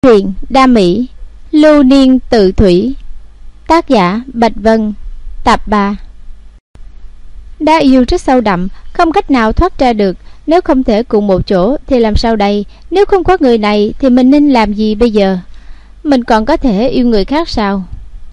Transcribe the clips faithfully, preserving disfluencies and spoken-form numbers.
Truyện đa mỹ, lưu niên tự thủy. Tác giả Bạch Vân. Tập ba. Đã yêu rất sâu đậm, không cách nào thoát ra được. Nếu không thể cùng một chỗ thì làm sao đây? Nếu không có người này thì mình nên làm gì bây giờ? Mình còn có thể yêu người khác sao?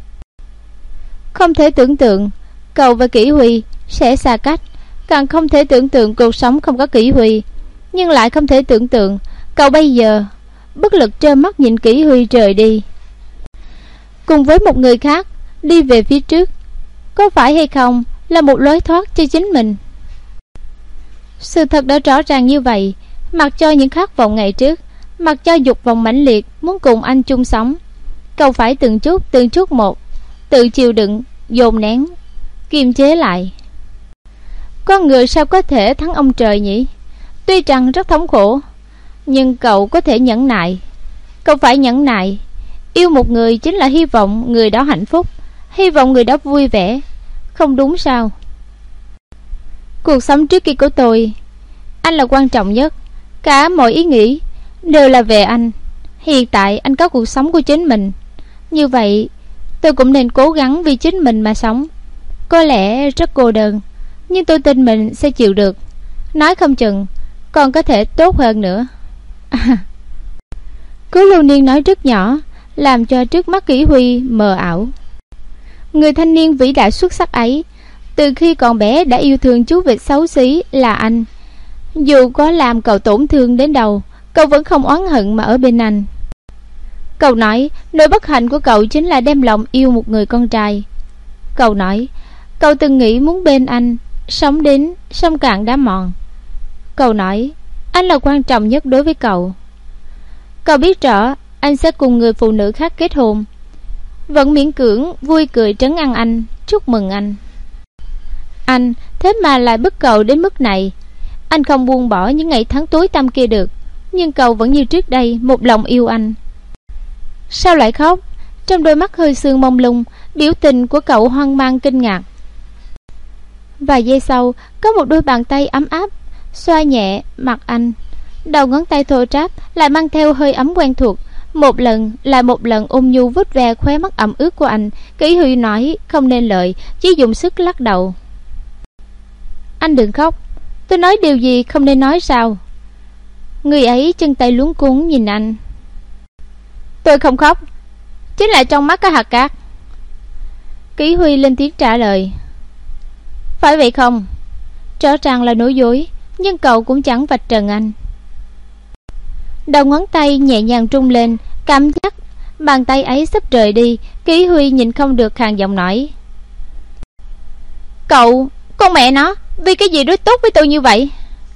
Không thể tưởng tượng Cậu và Kỷ Huy sẽ xa cách, càng không thể tưởng tượng cuộc sống không có Kỷ Huy. Nhưng lại không thể tưởng tượng cậu bây giờ bất lực trơ mắt nhìn Kỷ Huy rời đi, cùng với một người khác đi về phía trước. Có phải hay không là một lối thoát cho chính mình? Sự thật đã rõ ràng như vậy. Mặc cho những khát vọng ngày trước, mặc cho dục vọng mãnh liệt muốn cùng anh chung sống, cậu phải từng chút từng chút một tự chịu đựng, dồn nén, kiềm chế lại. Con người sao có thể thắng ông trời nhỉ? Tuy rằng rất thống khổ, nhưng cậu có thể nhẫn nại. Cậu phải nhẫn nại. Yêu một người chính là hy vọng người đó hạnh phúc, hy vọng người đó vui vẻ, không đúng sao? Cuộc sống trước kia của tôi, anh là quan trọng nhất. Cả mọi ý nghĩ đều là về anh. Hiện tại anh có cuộc sống của chính mình, như vậy tôi cũng nên cố gắng vì chính mình mà sống. Có lẽ rất cô đơn, nhưng tôi tin mình sẽ chịu được. Nói không chừng còn có thể tốt hơn nữa. À, Cố Lưu Niên nói rất nhỏ, làm cho trước mắt Kỷ Huy mờ ảo. Người thanh niên vĩ đại xuất sắc ấy, từ khi còn bé đã yêu thương chú vịt xấu xí là anh. Dù có làm cậu tổn thương đến đâu, cậu vẫn không oán hận mà ở bên anh. Cậu nói nỗi bất hạnh của cậu chính là đem lòng yêu một người con trai. Cậu nói cậu từng nghĩ muốn bên anh sống đến sông cạn đá mòn. Cậu nói anh là quan trọng nhất đối với cậu. Cậu biết rõ anh sẽ cùng người phụ nữ khác kết hôn, vẫn miễn cưỡng vui cười trấn an anh, chúc mừng anh. Anh thế mà lại bức cậu đến mức này. Anh không buông bỏ những ngày tháng tối tăm kia được, nhưng cậu vẫn như trước đây một lòng yêu anh. Sao lại khóc? Trong đôi mắt hơi sương mông lung, biểu tình của cậu hoang mang kinh ngạc. Vài giây sau, có một đôi bàn tay ấm áp xoa nhẹ mặt anh. Đầu ngón tay thô ráp lại mang theo hơi ấm quen thuộc, một lần lại một lần ôm nhu vuốt ve khóe mắt ẩm ướt của anh. Kỷ Huy nói không nên lời, chỉ dùng sức lắc đầu. Anh đừng khóc. Tôi nói điều gì không nên nói sao? Người ấy chân tay luống cuống nhìn anh. Tôi không khóc, chính là trong mắt có hạt cát. Kỷ Huy lên tiếng trả lời. Phải vậy không? Rõ ràng là nói dối, nhưng cậu cũng chẳng vạch trần anh. Đầu ngón tay nhẹ nhàng trung lên, cảm giác bàn tay ấy sắp rời đi. Kỷ Huy nhìn không được khàn giọng nói. Cậu, con mẹ nó, vì cái gì đối tốt với tôi như vậy?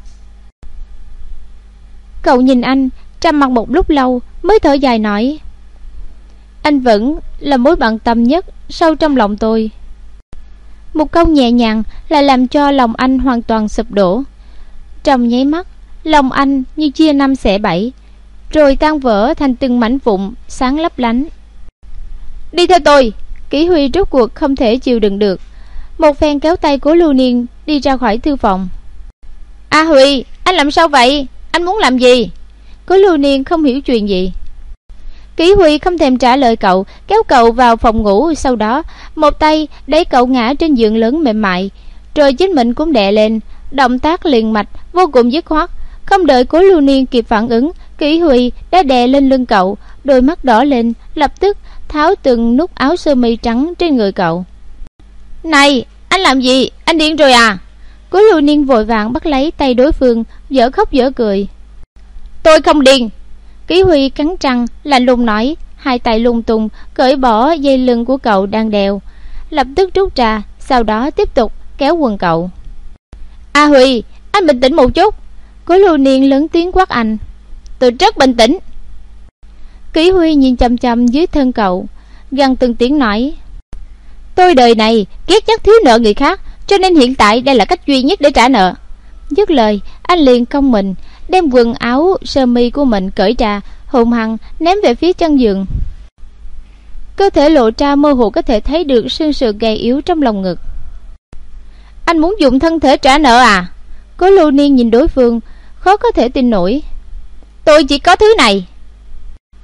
Cậu nhìn anh, trầm mặc một lúc lâu mới thở dài nói. Anh vẫn là mối bận tâm nhất sâu trong lòng tôi. Một câu nhẹ nhàng lại làm cho lòng anh hoàn toàn sụp đổ. Trong nháy mắt, lòng anh như chia năm xẻ bảy, rồi tan vỡ thành từng mảnh vụn sáng lấp lánh. Đi theo tôi. Kỷ Huy rốt cuộc không thể chịu đựng được, một phen kéo tay Cố Lưu Niên đi ra khỏi thư phòng. A Huy, anh làm sao vậy? Anh muốn làm gì? Cố Lưu Niên không hiểu chuyện gì. Kỷ Huy không thèm trả lời cậu, kéo cậu vào phòng ngủ. Sau đó một tay đẩy cậu ngã trên giường lớn mềm mại, rồi chính mình cũng đè lên. Động tác liền mạch, vô cùng dứt khoát. Không đợi Cố Lưu Niên kịp phản ứng, Kỷ Huy đã đè lên lưng cậu. Đôi mắt đỏ lên, lập tức tháo từng nút áo sơ mi trắng trên người cậu. Này, anh làm gì? Anh điên rồi à? Cố Lưu Niên vội vàng bắt lấy tay đối phương, dở khóc dở cười. Tôi không điên. Kỷ Huy cắn răng lạnh lùng nói, hai tay lung tung cởi bỏ dây lưng của cậu đang đeo, lập tức rút ra, sau đó tiếp tục kéo quần cậu. A Huy, anh bình tĩnh một chút. Cố Lưu Niên lớn tiếng quát anh. Tôi rất bình tĩnh. Kỷ Huy nhìn chằm chằm dưới thân cậu, gần từng tiếng nói. Tôi đời này ghét nhất thiếu nợ người khác, cho nên hiện tại đây là cách duy nhất để trả nợ. Dứt lời, anh liền cong mình, đem quần áo sơ mi của mình cởi ra, hùng hăng ném về phía chân giường. Cơ thể lộ ra mơ hồ có thể thấy được xương sườn gầy yếu trong lòng ngực. Anh muốn dùng thân thể trả nợ à? Cố Lưu Niên nhìn đối phương, khó có thể tin nổi. Tôi chỉ có thứ này.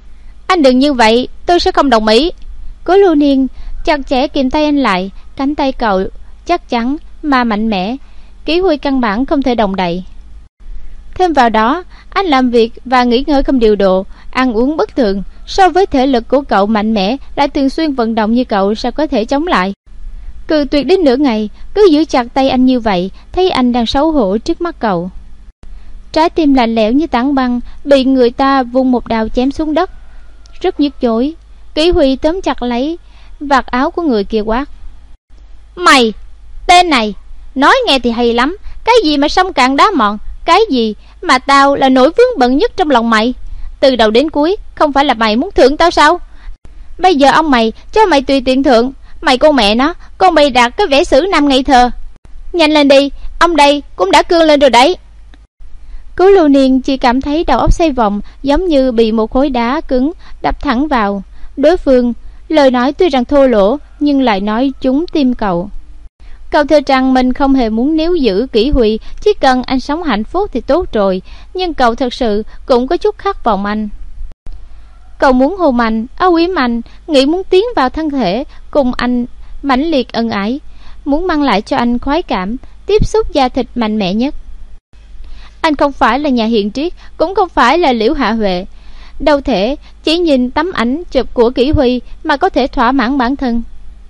Anh đừng như vậy, tôi sẽ không đồng ý. Cố Lưu Niên chặt chẽ kìm tay anh lại. Cánh tay cậu chắc chắn mà mạnh mẽ, Kỷ Huy căn bản không thể động đậy. Thêm vào đó, anh làm việc và nghỉ ngơi không điều độ, ăn uống bất thường. So với thể lực của cậu mạnh mẽ, lại thường xuyên vận động như cậu, sao có thể chống lại? Cự tuyệt đến nửa ngày, cứ giữ chặt tay anh như vậy, thấy anh đang xấu hổ trước mắt cậu. Trái tim lạnh lẽo như tảng băng, bị người ta vung một đao chém xuống đất, rất nhức nhối. Kỷ Huy tóm chặt lấy vạt áo của người kia quát: Mày, tên này, nói nghe thì hay lắm. Cái gì mà sông cạn đá mòn, cái gì mà tao là nỗi vướng bận nhất trong lòng mày. Từ đầu đến cuối, không phải là mày muốn thưởng tao sao? Bây giờ ông mày cho mày tùy tiện thưởng. Mày con mẹ nó, con mày đạt cái vẻ xử nam ngây thơ. Nhanh lên đi, ông đây cũng đã cương lên rồi đấy. Cố Lưu Niên chỉ cảm thấy đầu óc xoay vòng, giống như bị một khối đá cứng đập thẳng vào. Đối phương lời nói tuy rằng thô lỗ, nhưng lại nói trúng tim cậu. Cậu thề rằng mình không hề muốn níu giữ Kỷ Huy, chỉ cần anh sống hạnh phúc thì tốt rồi. Nhưng cậu thật sự cũng có chút khát vọng anh. Cậu muốn hôn anh, âu yếm anh, nghĩ muốn tiến vào thân thể cùng anh mãnh liệt ân ái, muốn mang lại cho anh khoái cảm, tiếp xúc da thịt mạnh mẽ nhất. Anh không phải là nhà hiền triết, cũng không phải là Liễu Hạ Huệ, đâu thể chỉ nhìn tấm ảnh chụp của Kỷ Huy mà có thể thỏa mãn bản thân.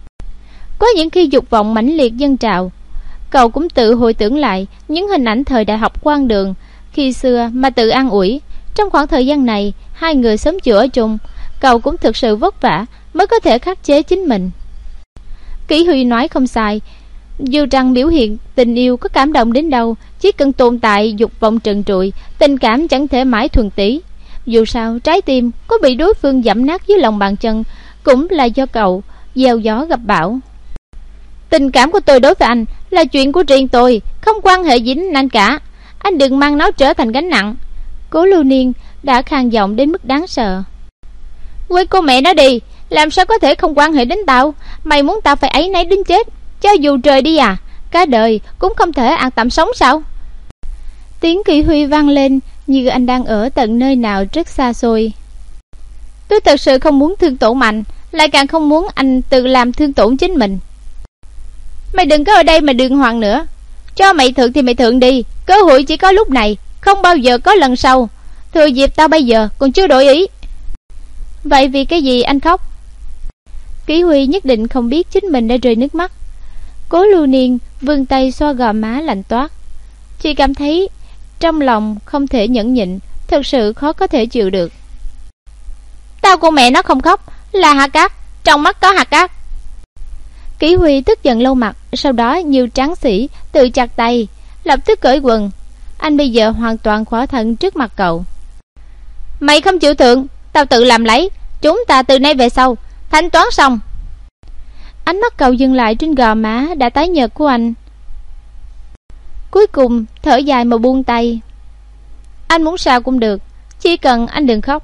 Có những khi dục vọng mãnh liệt dâng trào, cậu cũng tự hồi tưởng lại những hình ảnh thời đại học Quan Đường khi xưa mà tự an ủi. Trong khoảng thời gian này, hai người sớm chiều ở chung, cậu cũng thực sự vất vả mới có thể khắc chế chính mình. Kỷ Huy nói không sai, dù rằng biểu hiện tình yêu có cảm động đến đâu, chỉ cần tồn tại dục vọng trần trụi, tình cảm chẳng thể mãi thuần túy. Dù sao, trái tim có bị đối phương giẫm nát dưới lòng bàn chân cũng là do cậu gieo gió gặp bão. Tình cảm của tôi đối với anh là chuyện của riêng tôi, không quan hệ gì đến anh cả. Anh đừng mang nó trở thành gánh nặng. Cố Lưu Niên đã khàn giọng đến mức đáng sợ. Quên cô mẹ nó đi, làm sao có thể không quan hệ đến tao? Mày muốn tao phải áy náy đến chết, cho dù trời đi à, cả đời cũng không thể an tạm sống sao? Tiếng Kỷ Huy vang lên như anh đang ở tận nơi nào rất xa xôi. Tôi thật sự không muốn thương tổn anh, lại càng không muốn anh tự làm thương tổn chính mình. Mày đừng có ở đây mà đường hoàng nữa. Cho mày thượng thì mày thượng đi, cơ hội chỉ có lúc này, không bao giờ có lần sau. Thừa dịp tao bây giờ còn chưa đổi ý. Vậy vì cái gì anh khóc? Kỷ Huy nhất định không biết chính mình đã rơi nước mắt. Cố Lưu Niên vươn tay xoa gò má lạnh toát, chỉ cảm thấy trong lòng không thể nhẫn nhịn, thật sự khó có thể chịu được. Tao con mẹ nó không khóc, là hạt cát, trong mắt có hạt cát. Kỷ Huy tức giận lau mặt, sau đó như tráng sĩ tự chặt tay, lập tức cởi quần. Anh bây giờ hoàn toàn khỏa thân trước mặt cậu. Mày không chịu thượng, tao tự làm lấy. Chúng ta từ nay về sau thanh toán xong. Ánh mắt cậu dừng lại trên gò má đã tái nhợt của anh, cuối cùng thở dài mà buông tay. Anh muốn sao cũng được, chỉ cần anh đừng khóc.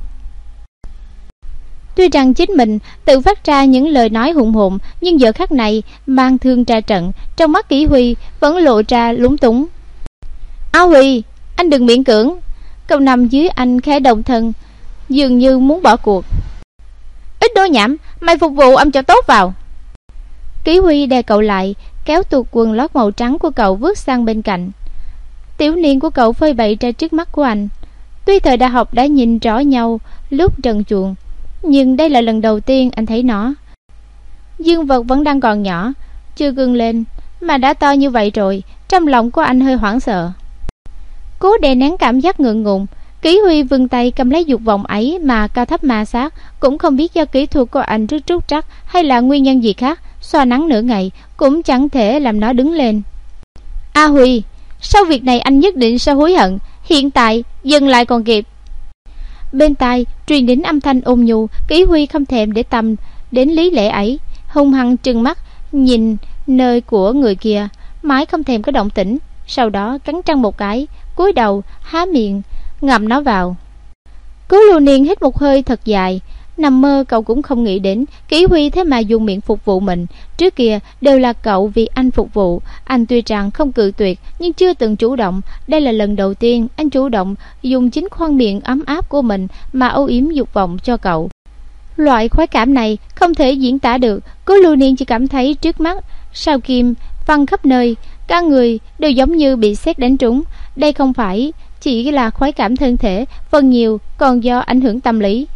Tuy rằng chính mình tự phát ra những lời nói hùng hồn, nhưng giờ khắc này mang thương ra trận, trong mắt Kỷ Huy vẫn lộ ra lúng túng. A Huy, anh đừng miễn cưỡng. Cậu nằm dưới anh khẽ động thân, dường như muốn bỏ cuộc. Ít nói nhảm, mày phục vụ ông cho tốt vào. Kỷ Huy đè cậu lại, kéo tuột quần lót màu trắng của cậu vứt sang bên cạnh. Tiểu niên của cậu phơi bày ra trước mắt của anh. Tuy thời đại học đã nhìn rõ nhau lúc trần truồng, nhưng đây là lần đầu tiên anh thấy nó. Dương vật vẫn đang còn nhỏ, chưa gừng lên mà đã to như vậy rồi. Trong lòng của anh hơi hoảng sợ, cố đè nén cảm giác ngượng ngùng. Kỷ Huy vươn tay cầm lấy dục vọng ấy mà cao thấp ma sát, cũng không biết do kỹ thuật của anh rất trúc trắc hay là nguyên nhân gì khác, xoa nắng nửa ngày cũng chẳng thể làm nó đứng lên. A Huy, sau việc này anh nhất định sẽ hối hận, hiện tại dừng lại còn kịp. Bên tai truyền đến âm thanh ôn nhu. Kỷ Huy không thèm để tâm đến lý lẽ ấy, hung hăng trừng mắt nhìn nơi của người kia, mãi không thèm có động tĩnh. Sau đó cắn răng một cái, cúi đầu há miệng ngậm nó vào. Cố Lưu Niên hít một hơi thật dài. Nằm mơ cậu cũng không nghĩ đến Kỷ Huy thế mà dùng miệng phục vụ mình. Trước kia đều là cậu vì anh phục vụ. Anh tuy rằng không cự tuyệt, nhưng chưa từng chủ động. Đây là lần đầu tiên anh chủ động dùng chính khoang miệng ấm áp của mình mà âu yếm dục vọng cho cậu. Loại khoái cảm này không thể diễn tả được. Cố Lưu Niên chỉ cảm thấy trước mắt sao kim văng khắp nơi, cả người đều giống như bị sét đánh trúng. Đây không phải chỉ là khoái cảm thân thể, phần nhiều còn do ảnh hưởng tâm lý.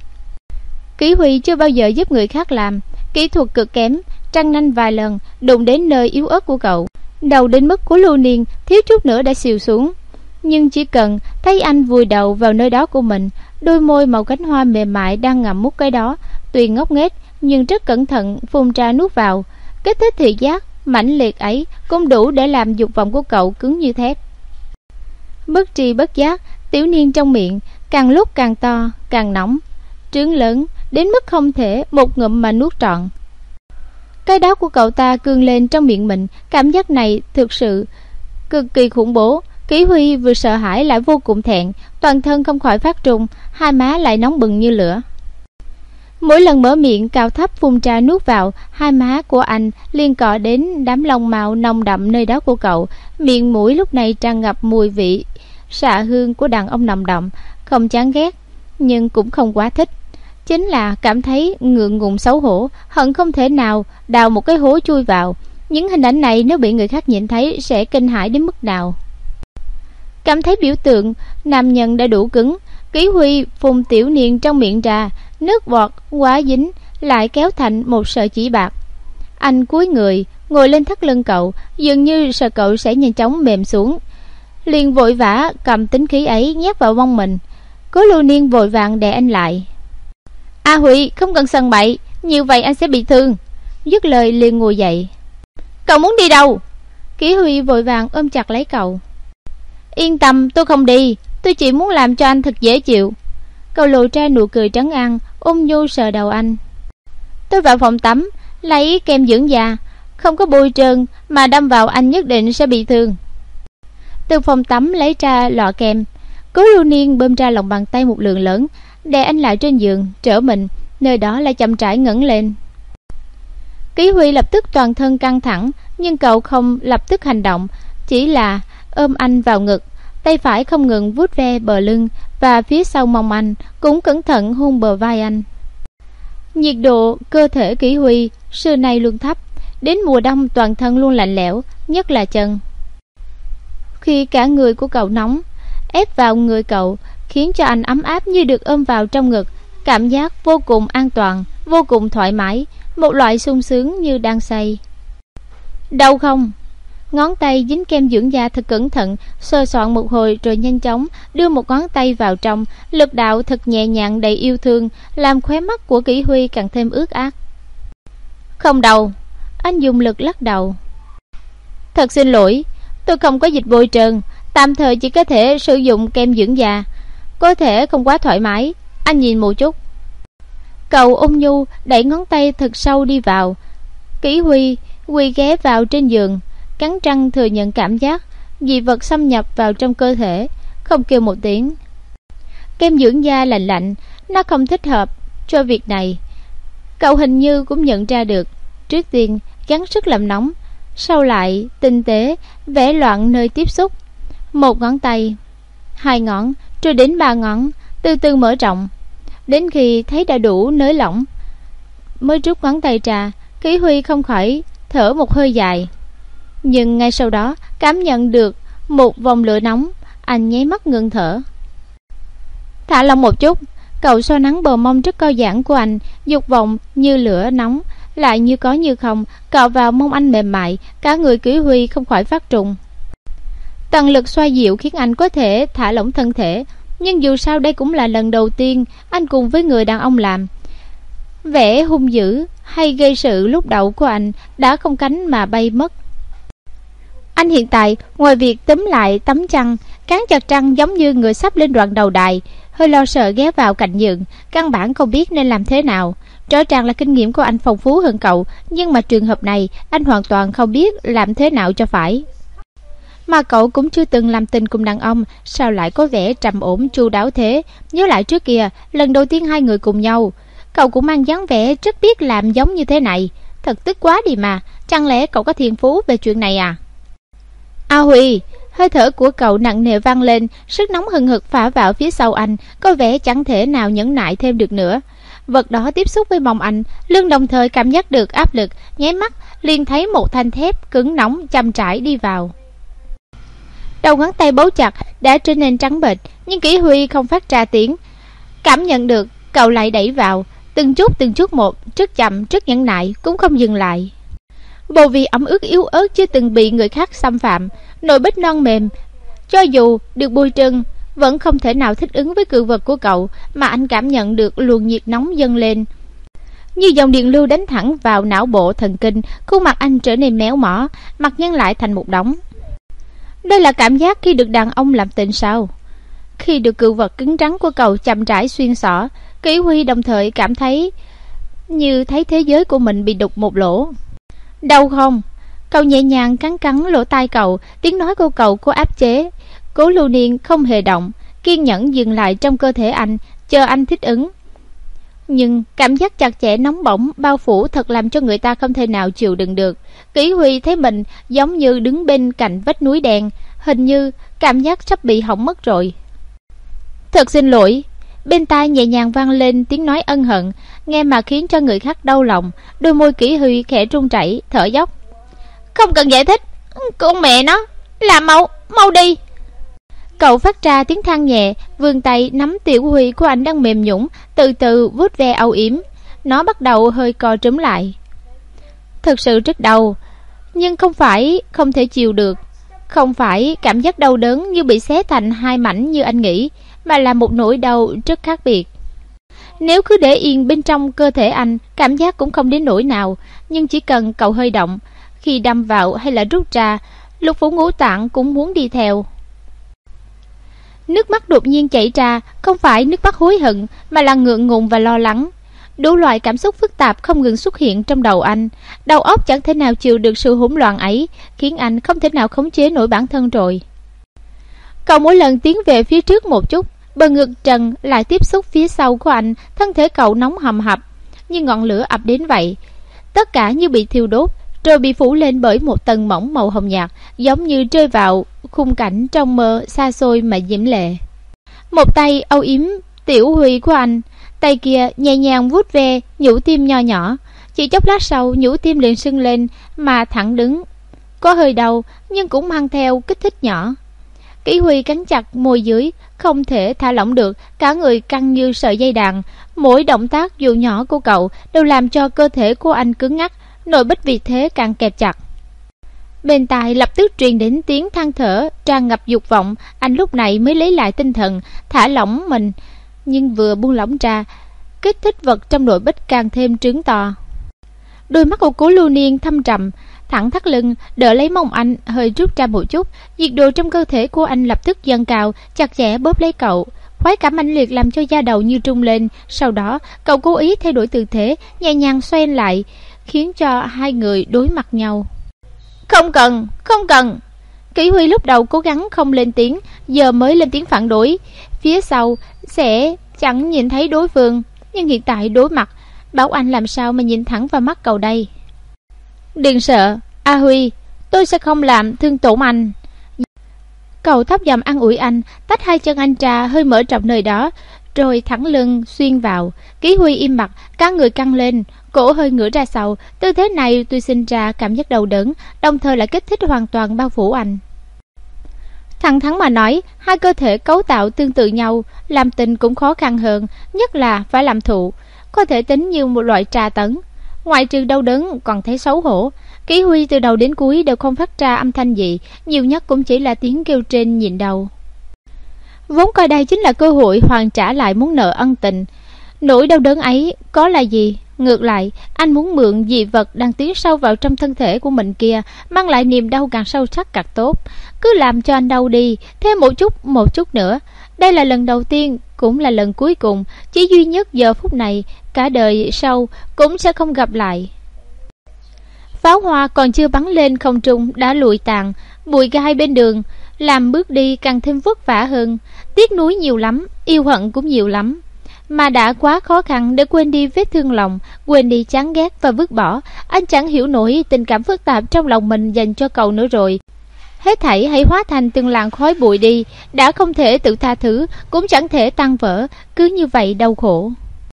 Kỷ Huy chưa bao giờ giúp người khác làm, kỹ thuật cực kém, trăng nanh vài lần đụng đến nơi yếu ớt của cậu, đầu đến mức của Lưu Niên thiếu chút nữa đã xìu xuống. Nhưng chỉ cần thấy anh vùi đầu vào nơi đó của mình, đôi môi màu cánh hoa mềm mại đang ngậm mút cái đó, tuy ngốc nghếch nhưng rất cẩn thận phun ra nuốt vào, kích thích thị giác mãnh liệt ấy cũng đủ để làm dục vọng của cậu cứng như thép. Bất tri bất giác, tiểu niên trong miệng càng lúc càng to, càng nóng, trướng lớn đến mức không thể một ngụm mà nuốt trọn. Cái đó của cậu ta cương lên trong miệng mình, cảm giác này thực sự cực kỳ khủng bố. Kỷ Huy vừa sợ hãi lại vô cùng thẹn, toàn thân không khỏi phát run, hai má lại nóng bừng như lửa. Mỗi lần mở miệng cao thấp phun ra nuốt vào, hai má của anh liên cọ đến đám lông màu nồng đậm nơi đó của cậu. Miệng mũi lúc này tràn ngập mùi vị xạ hương của đàn ông nồng đậm, không chán ghét nhưng cũng không quá thích, chính là cảm thấy ngượng ngùng xấu hổ, hận không thể nào đào một cái hố chui vào. Những hình ảnh này nếu bị người khác nhìn thấy sẽ kinh hãi đến mức nào. Cảm thấy biểu tượng nam nhân đã đủ cứng, Kỷ Huy phun tiểu niên trong miệng ra, nước bọt quá dính lại kéo thành một sợi chỉ bạc. Anh cúi người ngồi lên thắt lưng cậu, dường như sợ cậu sẽ nhanh chóng mềm xuống, liền vội vã cầm tính khí ấy nhét vào mông mình. Cố Lưu Niên vội vàng đè anh lại. A Huy, không cần sần bậy, như vậy anh sẽ bị thương. Dứt lời liền ngồi dậy. Cậu muốn đi đâu? Kỷ Huy vội vàng ôm chặt lấy cậu. Yên tâm, tôi không đi, tôi chỉ muốn làm cho anh thật dễ chịu. Cậu lộ ra nụ cười trấn an, ôm nhu sờ đầu anh. Tôi vào phòng tắm lấy kem dưỡng da, không có bôi trơn mà đâm vào anh nhất định sẽ bị thương. Từ phòng tắm lấy ra lọ kem, Cố Lưu Niên bơm ra lòng bàn tay một lượng lớn, đè anh lại trên giường, trở mình, nơi đó lại chậm rãi ngẩng lên. Kỷ Huy lập tức toàn thân căng thẳng, nhưng cậu không lập tức hành động, chỉ là ôm anh vào ngực, tay phải không ngừng vuốt ve bờ lưng và phía sau mông anh, cũng cẩn thận hôn bờ vai anh. Nhiệt độ cơ thể Kỷ Huy xưa nay luôn thấp, đến mùa đông toàn thân luôn lạnh lẽo, nhất là chân. Khi cả người của cậu nóng ép vào người cậu, khiến cho anh ấm áp như được ôm vào trong ngực, cảm giác vô cùng an toàn, vô cùng thoải mái, một loại sung sướng như đang say. Đau không? Ngón tay dính kem dưỡng da thật cẩn thận, sơ soạn một hồi rồi nhanh chóng đưa một ngón tay vào trong, lực đạo thật nhẹ nhàng đầy yêu thương, làm khóe mắt của Kỷ Huy càng thêm ướt át. Không đau. Anh dùng lực lắc đầu. Thật xin lỗi, tôi không có dịch bôi trơn, tạm thời chỉ có thể sử dụng kem dưỡng da, có thể không quá thoải mái. Anh nhìn một chút. Cậu ôn nhu đẩy ngón tay thật sâu đi vào. Kỷ Huy quỳ ghé vào trên giường, cắn răng thừa nhận cảm giác dị vật xâm nhập vào trong cơ thể, không kêu một tiếng. Kem dưỡng da lạnh lạnh, nó không thích hợp cho việc này. Cậu hình như cũng nhận ra được. Trước tiên gắng sức làm nóng, sau lại tinh tế vẽ loạn nơi tiếp xúc. Một ngón tay, hai ngón, rồi đến ba ngón, từ từ mở rộng, đến khi thấy đã đủ nới lỏng mới rút ngón tay ra. Kỷ Huy không khỏi thở một hơi dài, nhưng ngay sau đó cảm nhận được một vòng lửa nóng, anh nháy mắt ngừng thở. Thả lỏng một chút. Cậu so nắng bờ mông rất cao giãn của anh, dục vọng như lửa nóng lại như có như không cọ vào mông anh mềm mại, cả người Kỷ Huy không khỏi phát trùng. Tận lực xoa dịu khiến anh có thể thả lỏng thân thể, nhưng dù sao đây cũng là lần đầu tiên anh cùng với người đàn ông làm. Vẻ hung dữ hay gây sự lúc đầu của anh đã không cánh mà bay mất. Anh hiện tại ngoài việc túm lại tấm chăn, cán chặt răng giống như người sắp lên đoạn đầu đài, hơi lo sợ ghé vào cạnh giường, căn bản không biết nên làm thế nào. Rõ ràng là kinh nghiệm của anh phong phú hơn cậu, nhưng mà trường hợp này anh hoàn toàn không biết làm thế nào cho phải. Mà cậu cũng chưa từng làm tình cùng đàn ông, sao lại có vẻ trầm ổn chu đáo thế? Nhớ lại trước kia, lần đầu tiên hai người cùng nhau, cậu cũng mang dáng vẻ rất biết làm giống như thế này. Thật tức quá đi mà, chẳng lẽ cậu có thiên phú về chuyện này à? A Huy, hơi thở của cậu nặng nề vang lên, sức nóng hừng hực phả vào phía sau anh, có vẻ chẳng thể nào nhẫn nại thêm được nữa. Vật đó tiếp xúc với mông anh, lưng đồng thời cảm giác được áp lực, nháy mắt liền thấy một thanh thép cứng nóng chăm trải đi vào. Đầu ngón tay bấu chặt đã trở nên trắng bệch, nhưng Kỷ Huy không phát ra tiếng. Cảm nhận được, cậu lại đẩy vào, từng chút từng chút một, rất chậm, rất nhẫn nại, cũng không dừng lại. Bầu vì ẩm ướt yếu ớt chưa từng bị người khác xâm phạm, nồi bít non mềm, cho dù được bôi trơn, vẫn không thể nào thích ứng với cự vật của cậu, mà anh cảm nhận được luồng nhiệt nóng dâng lên, như dòng điện lưu đánh thẳng vào não bộ thần kinh. Khuôn mặt anh trở nên méo mỏ, mặt nhăn lại thành một đống. Đây là cảm giác khi được đàn ông làm tình sao? Khi được cự vật cứng rắn của cậu chậm rãi xuyên xỏ, Kỷ Huy đồng thời cảm thấy như thấy thế giới của mình bị đục một lỗ. Đau không? Cậu nhẹ nhàng cắn cắn lỗ tai cậu, tiếng nói của cậu có áp chế. Cố Lưu Niên không hề động, kiên nhẫn dừng lại trong cơ thể anh, chờ anh thích ứng. Nhưng cảm giác chặt chẽ nóng bỏng bao phủ thật làm cho người ta không thể nào chịu đựng được. Kỷ Huy thấy mình giống như đứng bên cạnh vách núi đen, hình như cảm giác sắp bị hỏng mất rồi. Thật xin lỗi. Bên tai nhẹ nhàng vang lên tiếng nói ân hận, nghe mà khiến cho người khác đau lòng. Đôi môi Kỷ Huy khẽ run rẩy, thở dốc. Không cần giải thích, con mẹ nó, làm mau, mau đi. Cậu phát ra tiếng than nhẹ, vươn tay nắm Tiểu Huy của anh đang mềm nhũn, từ từ vuốt ve âu yếm. Nó bắt đầu hơi co trúm lại. Thực sự rất đau, nhưng không phải không thể chịu được. Không phải cảm giác đau đớn như bị xé thành hai mảnh như anh nghĩ, mà là một nỗi đau rất khác biệt. Nếu cứ để yên bên trong cơ thể anh, cảm giác cũng không đến nỗi nào. Nhưng chỉ cần cậu hơi động, khi đâm vào hay là rút ra, lục phủ ngũ tạng cũng muốn đi theo. Nước mắt đột nhiên chảy ra, không phải nước mắt hối hận, mà là ngượng ngùng và lo lắng. Đủ loại cảm xúc phức tạp không ngừng xuất hiện trong đầu anh. Đầu óc chẳng thể nào chịu được sự hỗn loạn ấy, khiến anh không thể nào khống chế nổi bản thân rồi. Cậu mỗi lần tiến về phía trước một chút, bờ ngực trần lại tiếp xúc phía sau của anh. Thân thể cậu nóng hầm hập, như ngọn lửa ập đến vậy. Tất cả như bị thiêu đốt, rồi bị phủ lên bởi một tầng mỏng màu hồng nhạt, giống như rơi vào khung cảnh trong mơ xa xôi mà diễm lệ. Một tay âu yếm Tiểu Huy của anh, tay kia nhẹ nhàng vuốt ve nhũ tim nho nhỏ. Chỉ chốc lát sau, nhũ tim liền sưng lên mà thẳng đứng, có hơi đau nhưng cũng mang theo kích thích nhỏ. Kỷ Huy cắn chặt môi dưới, không thể thả lỏng được, cả người căng như sợi dây đàn. Mỗi động tác dù nhỏ của cậu đều làm cho cơ thể của anh cứng ngắc, nồi bít vì thế càng kẹp chặt. Bên tai lập tức truyền đến tiếng than thở tràn ngập dục vọng. Anh lúc này mới lấy lại tinh thần, thả lỏng mình, nhưng vừa buông lỏng ra, kích thích vật trong nồi bít càng thêm trướng to. Đôi mắt của Cố Lưu Niên thâm trầm, thẳng thắt lưng đỡ lấy mông anh hơi rút ra một chút. Nhiệt độ trong cơ thể của anh lập tức dâng cao, chặt chẽ bóp lấy cậu. Khoái cảm mãnh liệt làm cho da đầu như trung lên. Sau đó cậu cố ý thay đổi tư thế, nhẹ nhàng xoay lại, khiến cho hai người đối mặt nhau. Không cần, không cần. Kỷ Huy lúc đầu cố gắng không lên tiếng, giờ mới lên tiếng phản đối. Phía sau sẽ chẳng nhìn thấy đối phương, nhưng hiện tại đối mặt, bảo anh làm sao mà nhìn thẳng vào mắt cậu đây. Đừng sợ, A Huy, tôi sẽ không làm thương tổn anh. Cậu thấp giọng an ủi anh, tách hai chân anh ra hơi mở rộng nơi đó, rồi thẳng lưng xuyên vào. Kỷ Huy im mặt, cả người căng lên, cổ hơi ngửa ra sau. Tư thế này tôi sinh ra cảm giác đau đớn, đồng thời lại kích thích hoàn toàn bao phủ anh. Thẳng thắn mà nói, hai cơ thể cấu tạo tương tự nhau, làm tình cũng khó khăn hơn, nhất là phải làm thụ, có thể tính như một loại tra tấn. Ngoại trừ đau đớn còn thấy xấu hổ. Kỷ Huy từ đầu đến cuối đều không phát ra âm thanh gì, nhiều nhất cũng chỉ là tiếng kêu trên nhịn đầu. Vốn coi đây chính là cơ hội hoàn trả lại muốn nợ ân tình. Nỗi đau đớn ấy có là gì? Ngược lại, anh muốn mượn dị vật đang tiến sâu vào trong thân thể của mình kia, mang lại niềm đau càng sâu sắc càng tốt. Cứ làm cho anh đau đi, thêm một chút, một chút nữa. Đây là lần đầu tiên, cũng là lần cuối cùng, chỉ duy nhất giờ phút này, cả đời sau cũng sẽ không gặp lại. Pháo hoa còn chưa bắn lên không trung đã lụi tàn, bụi gai bên đường làm bước đi càng thêm vất vả hơn. Tiếc nuối nhiều lắm, yêu hận cũng nhiều lắm, mà đã quá khó khăn để quên đi vết thương lòng, quên đi chán ghét và vứt bỏ. Anh chẳng hiểu nổi tình cảm phức tạp trong lòng mình dành cho cậu nữa rồi. Hết thảy hãy hóa thành từng làn khói bụi đi, đã không thể tự tha thứ, cũng chẳng thể tan vỡ, cứ như vậy đau khổ.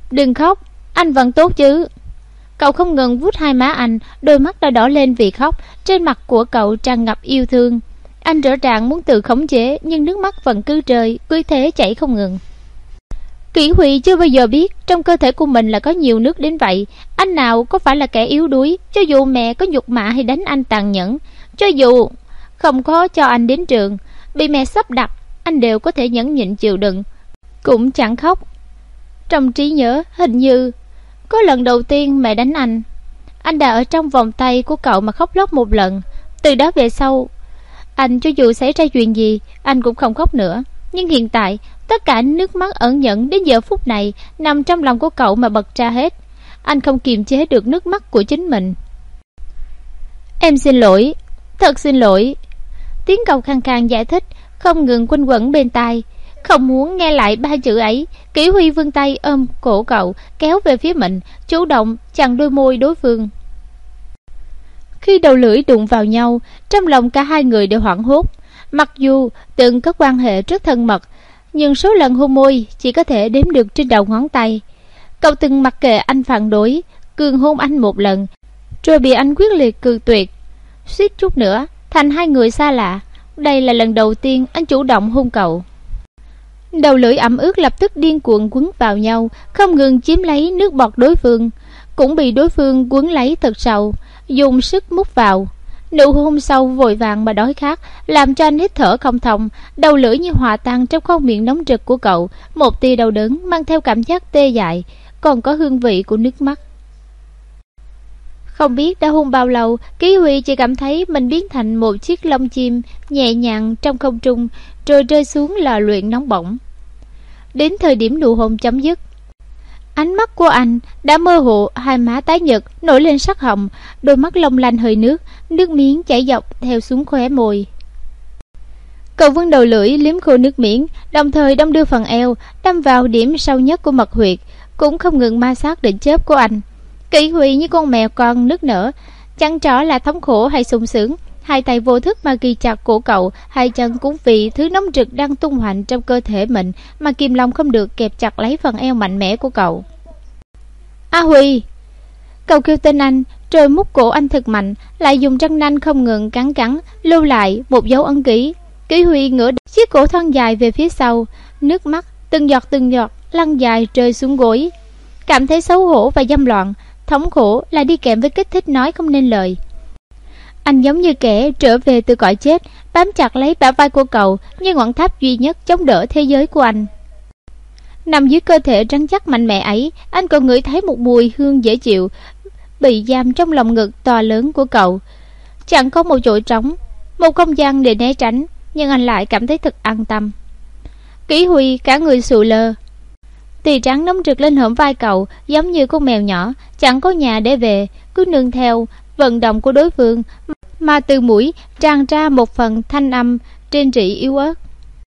Đừng khóc, anh vẫn tốt chứ. Cậu không ngừng vuốt hai má anh, đôi mắt đã đỏ lên vì khóc. Trên mặt của cậu tràn ngập yêu thương. Anh rõ ràng muốn tự khống chế, nhưng nước mắt vẫn cứ rơi, cứ thế chảy không ngừng. Kỷ Huy chưa bao giờ biết trong cơ thể của mình là có nhiều nước đến vậy. Anh nào có phải là kẻ yếu đuối. Cho dù mẹ có nhục mạ hay đánh anh tàn nhẫn, cho dù không có cho anh đến trường, bị mẹ sắp đặt, anh đều có thể nhẫn nhịn chịu đựng, cũng chẳng khóc. Trong trí nhớ, hình như có lần đầu tiên mẹ đánh anh, anh đã ở trong vòng tay của cậu mà khóc lóc một lần. Từ đó về sau, anh cho dù xảy ra chuyện gì, anh cũng không khóc nữa. Nhưng hiện tại, tất cả nước mắt ẩn nhẫn đến giờ phút này nằm trong lòng của cậu mà bật ra hết. Anh không kiềm chế được nước mắt của chính mình. Em xin lỗi, thật xin lỗi. Tiếng cậu khàn khàn giải thích, không ngừng quanh quẩn bên tai. Không muốn nghe lại ba chữ ấy, Kỷ Huy vươn tay ôm cổ cậu, kéo về phía mình, chủ động chặn đôi môi đối phương. Khi đầu lưỡi đụng vào nhau, trong lòng cả hai người đều hoảng hốt. Mặc dù từng có quan hệ rất thân mật, nhưng số lần hôn môi chỉ có thể đếm được trên đầu ngón tay. Cậu từng mặc kệ anh phản đối, cường hôn anh một lần, rồi bị anh quyết liệt cự tuyệt, suýt chút nữa thành hai người xa lạ. Đây là lần đầu tiên anh chủ động hôn cậu. Đầu lưỡi ẩm ướt lập tức điên cuồng quấn vào nhau, không ngừng chiếm lấy nước bọt đối phương, cũng bị đối phương quấn lấy thật sâu, dùng sức mút vào. Nụ hôn sâu vội vàng mà đói khát làm cho anh hít thở không thông, đầu lưỡi như hòa tan trong khoang miệng nóng rực của cậu. Một tia đau đớn mang theo cảm giác tê dại, còn có hương vị của nước mắt. Không biết đã hôn bao lâu, Kỷ Huy chỉ cảm thấy mình biến thành một chiếc lông chim nhẹ nhàng trong không trung, rồi rơi xuống lò luyện nóng bỏng. Đến thời điểm nụ hôn chấm dứt, ánh mắt của anh đã mơ hồ, hai má tái nhợt nổi lên sắc hồng, đôi mắt long lanh hơi nước, nước miếng chảy dọc theo xuống khóe môi. Cậu vươn đầu lưỡi liếm khô nước miếng, đồng thời đong đưa phần eo đâm vào điểm sâu nhất của mật huyệt, cũng không ngừng ma sát đỉnh chớp của anh. Kỷ Huy như con mèo con nức nở, chẳng rõ là thống khổ hay sung sướng. Hai tay vô thức mà ghi chặt cổ cậu, hai chân cũng vì thứ nóng rực đang tung hoành trong cơ thể mình mà kìm lòng không được kẹp chặt lấy phần eo mạnh mẽ của cậu. A Huy! Cậu kêu tên anh, rồi mút cổ anh thật mạnh, lại dùng răng nanh không ngừng cắn cắn, lưu lại một dấu ấn ký. Kỷ Huy ngửa chiếc cổ thon dài về phía sau, nước mắt từng giọt từng giọt lăn dài rơi xuống gối. Cảm thấy xấu hổ và dâm loạn, thống khổ là đi kèm với kích thích nói không nên lời. Anh giống như kẻ trở về từ cõi chết, bám chặt lấy bả vai của cậu như ngọn tháp duy nhất chống đỡ thế giới của anh. Nằm dưới cơ thể rắn chắc mạnh mẽ ấy, anh còn ngửi thấy một mùi hương dễ chịu, bị giam trong lòng ngực to lớn của cậu. Chẳng có một chỗ trống, một không gian để né tránh, nhưng anh lại cảm thấy thật an tâm. Kỷ Huy cả người sụ lơ, tỳ trắng nóng rực lên hõm vai cậu, giống như con mèo nhỏ chẳng có nhà để về, cứ nương theo vận động của đối phương mà từ mũi tràn ra một phần thanh âm trên rỉ yếu ớt.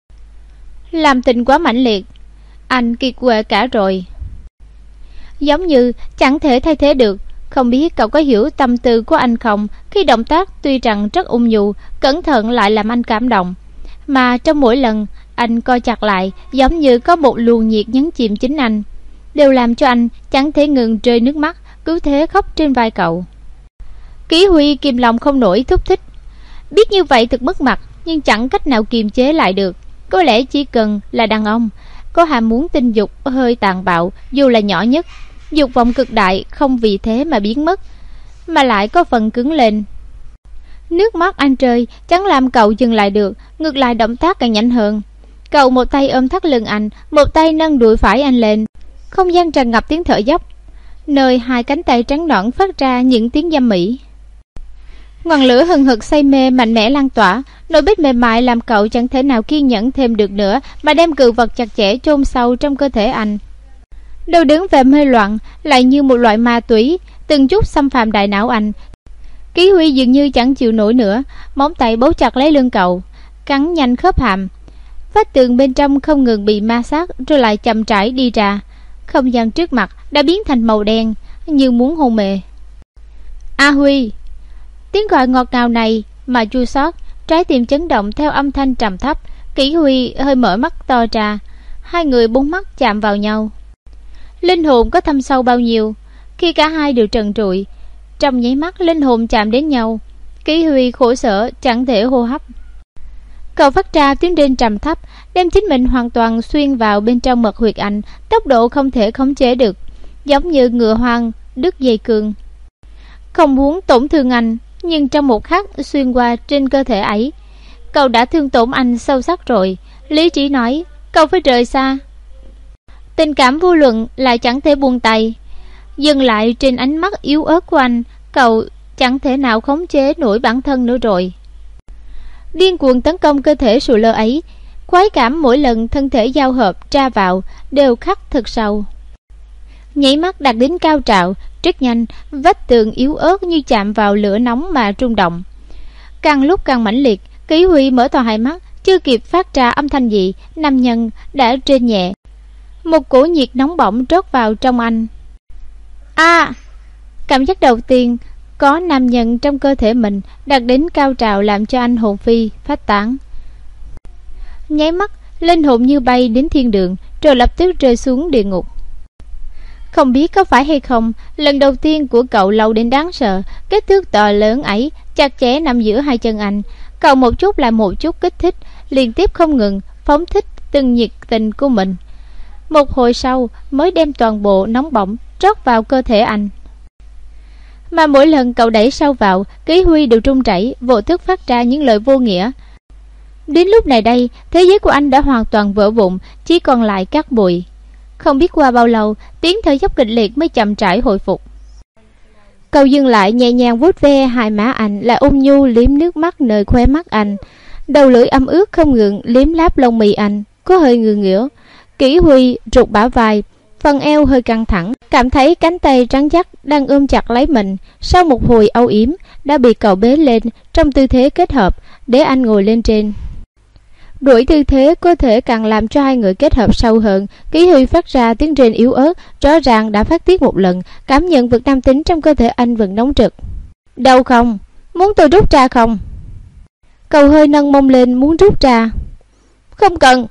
Làm tình quá mãnh liệt, anh kiệt quệ cả rồi, giống như chẳng thể thay thế được. Không biết cậu có hiểu tâm tư của anh không, khi động tác tuy rằng rất ung nhu, cẩn thận lại làm anh cảm động, mà trong mỗi lần anh co chặt lại, giống như có một luồng nhiệt nhấn chìm chính anh, đều làm cho anh chẳng thể ngừng rơi nước mắt, cứ thế khóc trên vai cậu. Kỷ Huy kìm lòng không nổi thúc thích. Biết như vậy thật mất mặt, nhưng chẳng cách nào kiềm chế lại được. Có lẽ chỉ cần là đàn ông có ham muốn tình dục hơi tàn bạo, dù là nhỏ nhất, dục vọng cực đại không vì thế mà biến mất, mà lại có phần cứng lên. Nước mắt anh rơi chẳng làm cậu dừng lại được, ngược lại động tác càng nhanh hơn. Cậu một tay ôm thắt lưng anh, một tay nâng đùi phải anh lên. Không gian tràn ngập tiếng thở dốc, nơi hai cánh tay trắng nõn phát ra những tiếng dâm mỹ. Ngọn lửa hừng hực say mê mạnh mẽ lan tỏa, nỗi bít mềm mại làm cậu chẳng thể nào kiên nhẫn thêm được nữa, mà đem cự vật chặt chẽ chôn sâu trong cơ thể anh. Đau đớn và mê loạn lại như một loại ma túy từng chút xâm phạm đại não anh. Kỷ Huy dường như chẳng chịu nổi nữa, móng tay bấu chặt lấy lưng cậu, cắn nhanh khớp hàm. Vách tường bên trong không ngừng bị ma sát, rồi lại chậm rãi đi ra. Không gian trước mặt đã biến thành màu đen, như muốn hôn mê. A Huy! Tiếng gọi ngọt ngào này mà chua xót, trái tim chấn động theo âm thanh trầm thấp. Kỷ Huy hơi mở mắt to ra, hai người bốn mắt chạm vào nhau. linh hồn có thâm sâu bao nhiêu. Khi cả hai đều trần trụi, trong nháy mắt linh hồn chạm đến nhau, Kỷ Huy khổ sở chẳng thể hô hấp. Cậu phát ra tiếng rên trầm thấp, đem chính mình hoàn toàn xuyên vào bên trong mật huyệt anh, tốc độ không thể khống chế được, giống như ngựa hoang đứt dây cương. Không muốn tổn thương anh, nhưng trong một khắc xuyên qua trên cơ thể ấy, cậu đã thương tổn anh sâu sắc rồi. Lý trí nói cậu phải rời xa. Tình cảm vô luận lại chẳng thể buông tay. Dừng lại trên ánh mắt yếu ớt của anh, cậu chẳng thể nào khống chế nổi bản thân nữa rồi. Điên cuồng tấn công cơ thể sù lơ ấy, khoái cảm mỗi lần thân thể giao hợp tra vào đều khắc thực sâu. Nhảy mắt đạt đến cao trào, rất nhanh, vách tường yếu ớt như chạm vào lửa nóng mà rung động. Càng lúc càng mãnh liệt, Kỷ Huy mở to hai mắt, chưa kịp phát ra âm thanh gì, nam nhân đã rên nhẹ. Một cổ nhiệt nóng bỏng trót vào trong anh. A! À, cảm giác đầu tiên có nam nhân trong cơ thể mình đạt đến cao trào làm cho anh hồn phi phách tán. Nháy mắt, linh hồn như bay đến thiên đường, rồi lập tức rơi xuống địa ngục. Không biết có phải hay không, lần đầu tiên của cậu lâu đến đáng sợ, kích thước to lớn ấy chặt chẽ nằm giữa hai chân anh. Cậu một chút lại một chút kích thích, liên tiếp không ngừng phóng thích từng nhiệt tình của mình. Một hồi sau mới đem toàn bộ nóng bỏng trót vào cơ thể anh. Mà mỗi lần cậu đẩy sâu vào, Kỷ Huy đều run rẩy, vô thức phát ra những lời vô nghĩa. Đến lúc này đây, thế giới của anh đã hoàn toàn vỡ vụn, chỉ còn lại cát bụi. Không biết qua bao lâu, tiếng thở dốc kịch liệt mới chậm rãi hồi phục. Cậu dừng lại, nhẹ nhàng vuốt ve hai má anh, là ôn nhu liếm nước mắt nơi khóe mắt anh. Đầu lưỡi ấm ướt không ngừng liếm láp lông mì anh, có hơi ngượng nghỉu. Kỷ Huy rụt bả vai, phần eo hơi căng thẳng, cảm thấy cánh tay rắn chắc đang ôm chặt lấy mình. Sau một hồi âu yếm, đã bị cậu bế lên trong tư thế kết hợp, để anh ngồi lên trên. Đuổi tư thế có thể càng làm cho hai người kết hợp sâu hơn. Kỷ Huy phát ra tiếng rên yếu ớt, rõ ràng đã phát tiết một lần, cảm nhận vực nam tính trong cơ thể anh vẫn nóng rực. Đau không? Muốn tôi rút ra không? Cậu hơi nâng mông lên muốn rút ra. Không cần.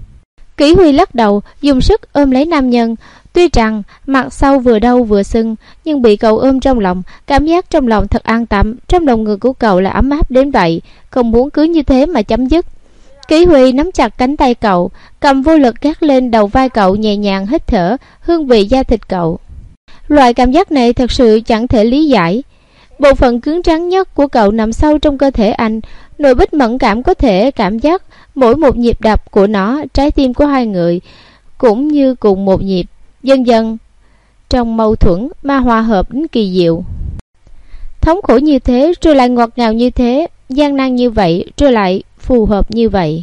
Kỷ Huy lắc đầu, dùng sức ôm lấy nam nhân. Tuy rằng mặt sau vừa đau vừa sưng, nhưng bị cậu ôm trong lòng, cảm giác trong lòng thật an tâm. Trong lòng người của cậu là ấm áp đến vậy, không muốn cứ như thế mà chấm dứt. Kỷ Huy nắm chặt cánh tay cậu, cầm vô lực gác lên đầu vai cậu, nhẹ nhàng hít thở hương vị da thịt cậu. Loại cảm giác này thật sự chẳng thể lý giải. Bộ phận cứng rắn nhất của cậu nằm sâu trong cơ thể anh, nội bích mẫn cảm có thể cảm giác mỗi một nhịp đập của nó. Trái tim của hai người cũng như cùng một nhịp, dần dần trong mâu thuẫn mà hòa hợp đến kỳ diệu. Thống khổ như thế rồi lại ngọt ngào như thế, gian nan như vậy rồi lại phù hợp như vậy.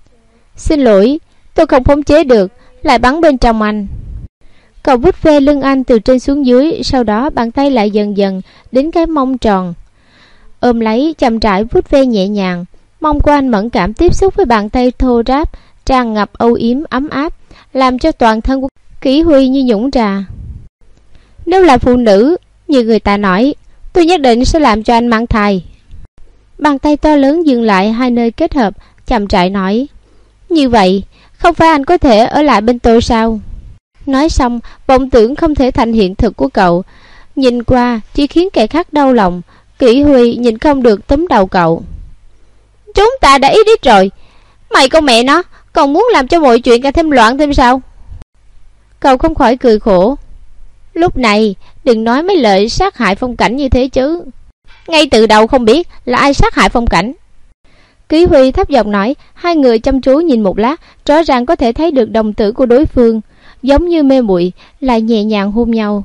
Xin lỗi, tôi không khống chế được, lại bắn bên trong anh. Cậu vuốt ve lưng anh từ trên xuống dưới, sau đó bàn tay lại dần dần đến cái mông tròn, ôm lấy chậm rãi vuốt ve nhẹ nhàng. Mông của anh mẫn cảm tiếp xúc với bàn tay thô ráp, tràn ngập âu yếm ấm áp, làm cho toàn thân của Kỷ Huy như nhũng ra. Nếu là phụ nữ như người ta nói, tôi nhất định sẽ làm cho anh mang thai. Bàn tay to lớn dừng lại hai nơi kết hợp, chậm rãi nói. Như vậy, không phải anh có thể ở lại bên tôi sao? Nói xong, vọng tưởng không thể thành hiện thực của cậu nhìn qua chỉ khiến kẻ khác đau lòng. Kỷ Huy nhìn không được túm đầu cậu. Chúng ta đã ý đít rồi, mày con mẹ nó còn muốn làm cho mọi chuyện càng thêm loạn thêm sao? Cậu không khỏi cười khổ. Lúc này đừng nói mấy lời sát hại phong cảnh như thế chứ. Ngay từ đầu không biết là ai sát hại phong cảnh. Kỷ Huy thấp giọng nói. Hai người chăm chú nhìn một lát, rõ ràng có thể thấy được đồng tử của đối phương, giống như mê muội, lại nhẹ nhàng hôn nhau.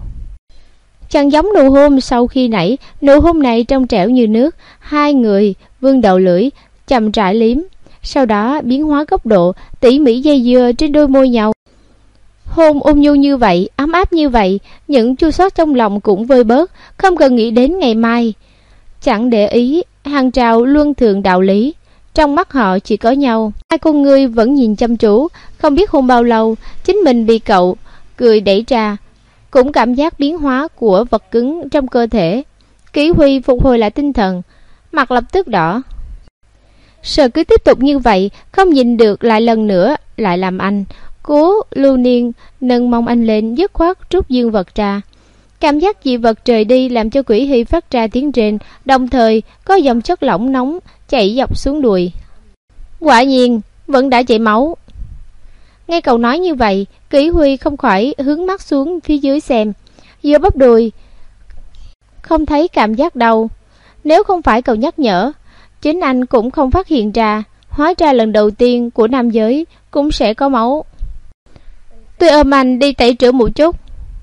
Chẳng giống nụ hôn sau khi nãy, nụ hôn này trong trẻo như nước. Hai người vươn đầu lưỡi chậm rãi liếm, sau đó biến hóa góc độ, tỉ mỉ dây dưa trên đôi môi nhau. Hôn ôn nhu như vậy, ấm áp như vậy, những chua xót trong lòng cũng vơi bớt, không cần nghĩ đến ngày mai. Chẳng để ý hàng trào luân thường đạo lý, trong mắt họ chỉ có nhau. Hai con người vẫn nhìn chăm chú, không biết hôn bao lâu, chính mình bị cậu cười đẩy ra, cũng cảm giác biến hóa của vật cứng trong cơ thể. Kỷ Huy phục hồi lại tinh thần, mặt lập tức đỏ. Sợ cứ tiếp tục như vậy, không nhìn được lại lần nữa lại làm anh Cố Lưu Niên nâng mông anh lên, dứt khoát rút dương vật ra. Cảm giác dị vật trời đi làm cho Quỷ Hy phát ra tiếng rên, đồng thời có dòng chất lỏng nóng chảy dọc xuống đùi. Quả nhiên vẫn đã chảy máu. Nghe cậu nói như vậy, Kỷ Huy không khỏi hướng mắt xuống phía dưới xem. Giữa bắp đùi không thấy cảm giác đau. Nếu không phải cậu nhắc nhở, chính anh cũng không phát hiện ra. Hóa ra lần đầu tiên của nam giới cũng sẽ có máu. Tôi ôm anh đi tẩy rửa một chút.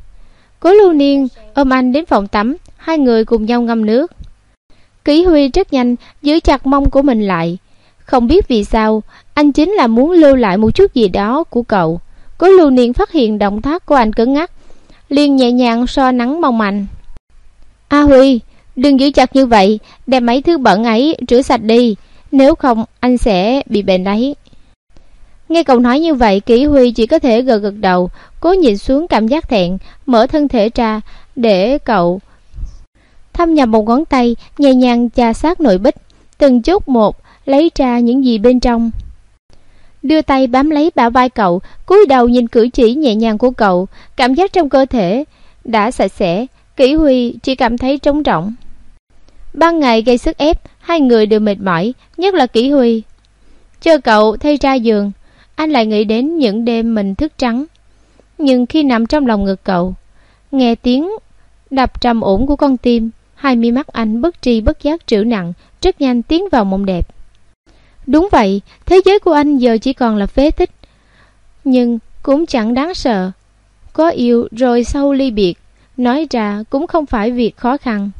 Cố Lưu Niên ôm anh đến phòng tắm, hai người cùng nhau ngâm nước. Kỷ Huy rất nhanh giữ chặt mông của mình lại. Không biết vì sao, anh chính là muốn lưu lại một chút gì đó của cậu. Cố Lưu Niên phát hiện động tác của anh cứng ngắc, liền nhẹ nhàng so nắng mông anh. A Huy, đừng giữ chặt như vậy, đem mấy thứ bẩn ấy rửa sạch đi, nếu không anh sẽ bị bệnh đấy. Nghe cậu nói như vậy, Kỷ Huy chỉ có thể gật gật đầu, cố nhìn xuống cảm giác thẹn, mở thân thể ra để cậu thâm nhập một ngón tay, nhẹ nhàng chà sát nội bích, từng chút một lấy ra những gì bên trong. Đưa tay bám lấy bả vai cậu, cúi đầu nhìn cử chỉ nhẹ nhàng của cậu, cảm giác trong cơ thể đã sạch sẽ. Kỷ Huy chỉ cảm thấy trống rỗng. Ban ngày gây sức ép, hai người đều mệt mỏi, nhất là Kỷ Huy. Chờ cậu thay ra giường, anh lại nghĩ đến những đêm mình thức trắng. Nhưng khi nằm trong lòng ngực cậu, nghe tiếng đập trầm ổn của con tim, hai mi mắt anh bất tri bất giác trĩu nặng, rất nhanh tiến vào mộng đẹp. Đúng vậy, thế giới của anh giờ chỉ còn là phế tích. Nhưng cũng chẳng đáng sợ. Có yêu rồi sau ly biệt, nói ra cũng không phải việc khó khăn.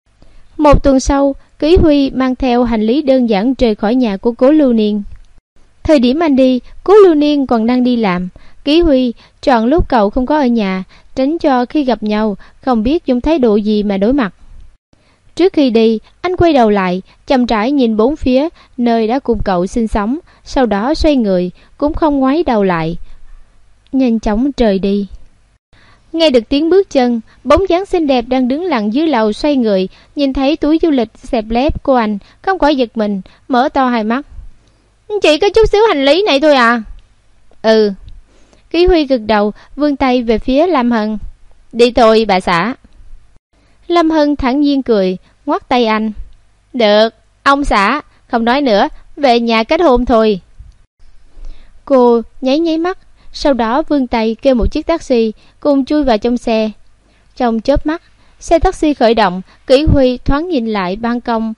Một tuần sau, Kỷ Huy mang theo hành lý đơn giản rời khỏi nhà của Cố Lưu Niên. Thời điểm anh đi, Cố Lưu Niên còn đang đi làm. Kỷ Huy chọn lúc cậu không có ở nhà, tránh cho khi gặp nhau không biết dùng thái độ gì mà đối mặt. Trước khi đi, anh quay đầu lại, chậm rãi nhìn bốn phía nơi đã cùng cậu sinh sống, sau đó xoay người, cũng không ngoái đầu lại, nhanh chóng rời đi. Nghe được tiếng bước chân, bóng dáng xinh đẹp đang đứng lặng dưới lầu xoay người, nhìn thấy túi du lịch xẹp lép của anh, không khỏi giật mình, mở to hai mắt. Chỉ có chút xíu hành lý này thôi à? Ừ. Kỷ Huy gật đầu, vươn tay về phía Lâm Hân. Đi thôi bà xã. Lâm Hân thản nhiên cười, ngoắt tay anh. Được, ông xã, không nói nữa, về nhà kết hôn thôi. Cô nháy nháy mắt, sau đó vươn tay kêu một chiếc taxi, cùng chui vào trong xe. Trong chớp mắt, xe taxi khởi động, Kỷ Huy thoáng nhìn lại ban công.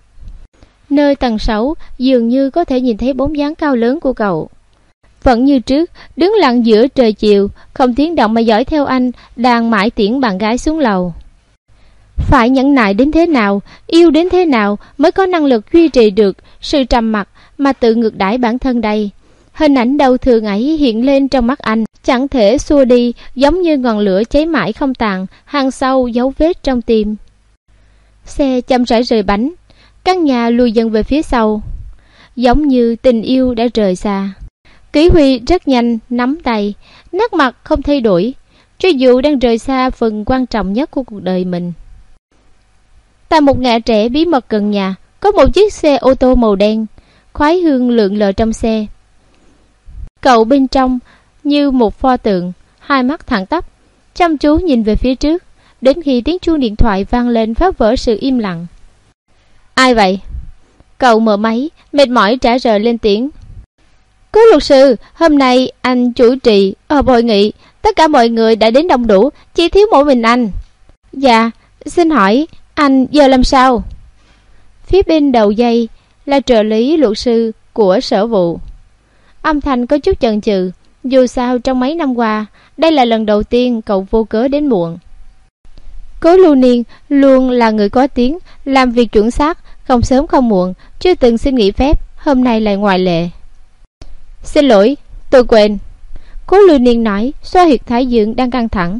Nơi tầng sáu dường như có thể nhìn thấy bóng dáng cao lớn của cậu. Vẫn như trước, đứng lặng giữa trời chiều, không tiếng động mà dõi theo anh, đang mãi tiễn bạn gái xuống lầu. Phải nhẫn nại đến thế nào, yêu đến thế nào mới có năng lực duy trì được sự trầm mặc mà tự ngược đãi bản thân đây. Hình ảnh đau thương ấy hiện lên trong mắt anh, chẳng thể xua đi, giống như ngọn lửa cháy mãi không tàn, hằn sâu dấu vết trong tim. Xe chậm rãi rời bánh, căn nhà lùi dần về phía sau, giống như tình yêu đã rời xa. Kỷ Huy rất nhanh nắm tay, nét mặt không thay đổi, cho dù đang rời xa phần quan trọng nhất của cuộc đời mình. Tại một ngã rẽ bí mật gần nhà, có một chiếc xe ô tô màu đen, khói hương lượn lờ trong xe. Cậu bên trong như một pho tượng, hai mắt thẳng tắp, chăm chú nhìn về phía trước, đến khi tiếng chuông điện thoại vang lên phá vỡ sự im lặng. Ai vậy? Cậu mở máy, mệt mỏi trả lời lên tiếng. Cố luật sư, hôm nay anh chủ trì họp hội nghị, tất cả mọi người đã đến đông đủ, chỉ thiếu mỗi mình anh. Dạ, xin hỏi anh giờ làm sao? Phía bên đầu dây là trợ lý luật sư của sở vụ. Âm thanh có chút chần chừ, dù sao trong mấy năm qua, đây là lần đầu tiên cậu vô cớ đến muộn. Cố Lưu Niên luôn là người có tiếng, làm việc chuẩn xác, không sớm không muộn, chưa từng xin nghỉ phép, hôm nay lại ngoại lệ. Xin lỗi, tôi quên. Cố Lưu Niên nói, xoa huyệt thái dương đang căng thẳng.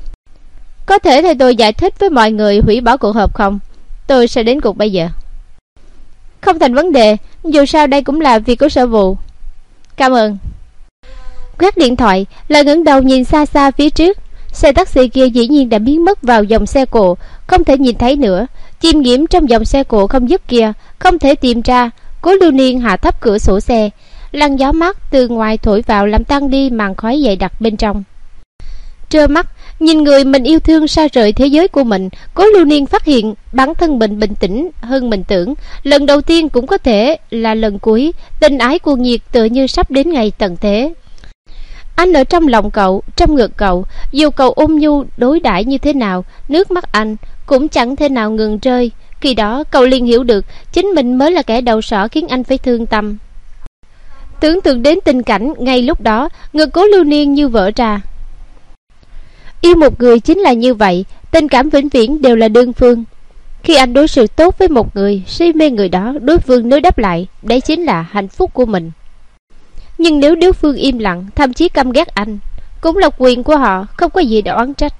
Có thể thầy tôi giải thích với mọi người hủy bỏ cuộc họp không? Tôi sẽ đến cuộc bây giờ. Không thành vấn đề, dù sao đây cũng là việc của sở vụ. Cảm ơn. Gác điện thoại, lại ngẩng đầu nhìn xa xa phía trước. Xe taxi kia dĩ nhiên đã biến mất vào dòng xe cộ, không thể nhìn thấy nữa. Chìm nghiễm trong dòng xe cộ không dứt kia, không thể tìm ra. Cố Lưu Niên hạ thấp cửa sổ xe, làn gió mát từ ngoài thổi vào làm tan đi màn khói dày đặc bên trong. Trơ mắt nhìn người mình yêu thương xa rời thế giới của mình, Cố Lưu Niên phát hiện bản thân mình bình tĩnh hơn mình tưởng. Lần đầu tiên cũng có thể là lần cuối, tình ái cuồng nhiệt tựa như sắp đến ngày tận thế. Anh ở trong lòng cậu, trong ngực cậu, dù cậu ôn nhu đối đãi như thế nào, nước mắt anh cũng chẳng thể nào ngừng rơi. Khi đó cậu liền hiểu được chính mình mới là kẻ đầu sỏ khiến anh phải thương tâm. Tưởng tượng đến tình cảnh ngay lúc đó, ngực Cố Lưu Niên như vỡ ra. Yêu một người chính là như vậy, tình cảm vĩnh viễn đều là đơn phương. Khi anh đối xử tốt với một người, si mê người đó, đối phương nếu đáp lại, đấy chính là hạnh phúc của mình. Nhưng nếu đối phương im lặng, thậm chí căm ghét anh, cũng là quyền của họ, không có gì để oán trách.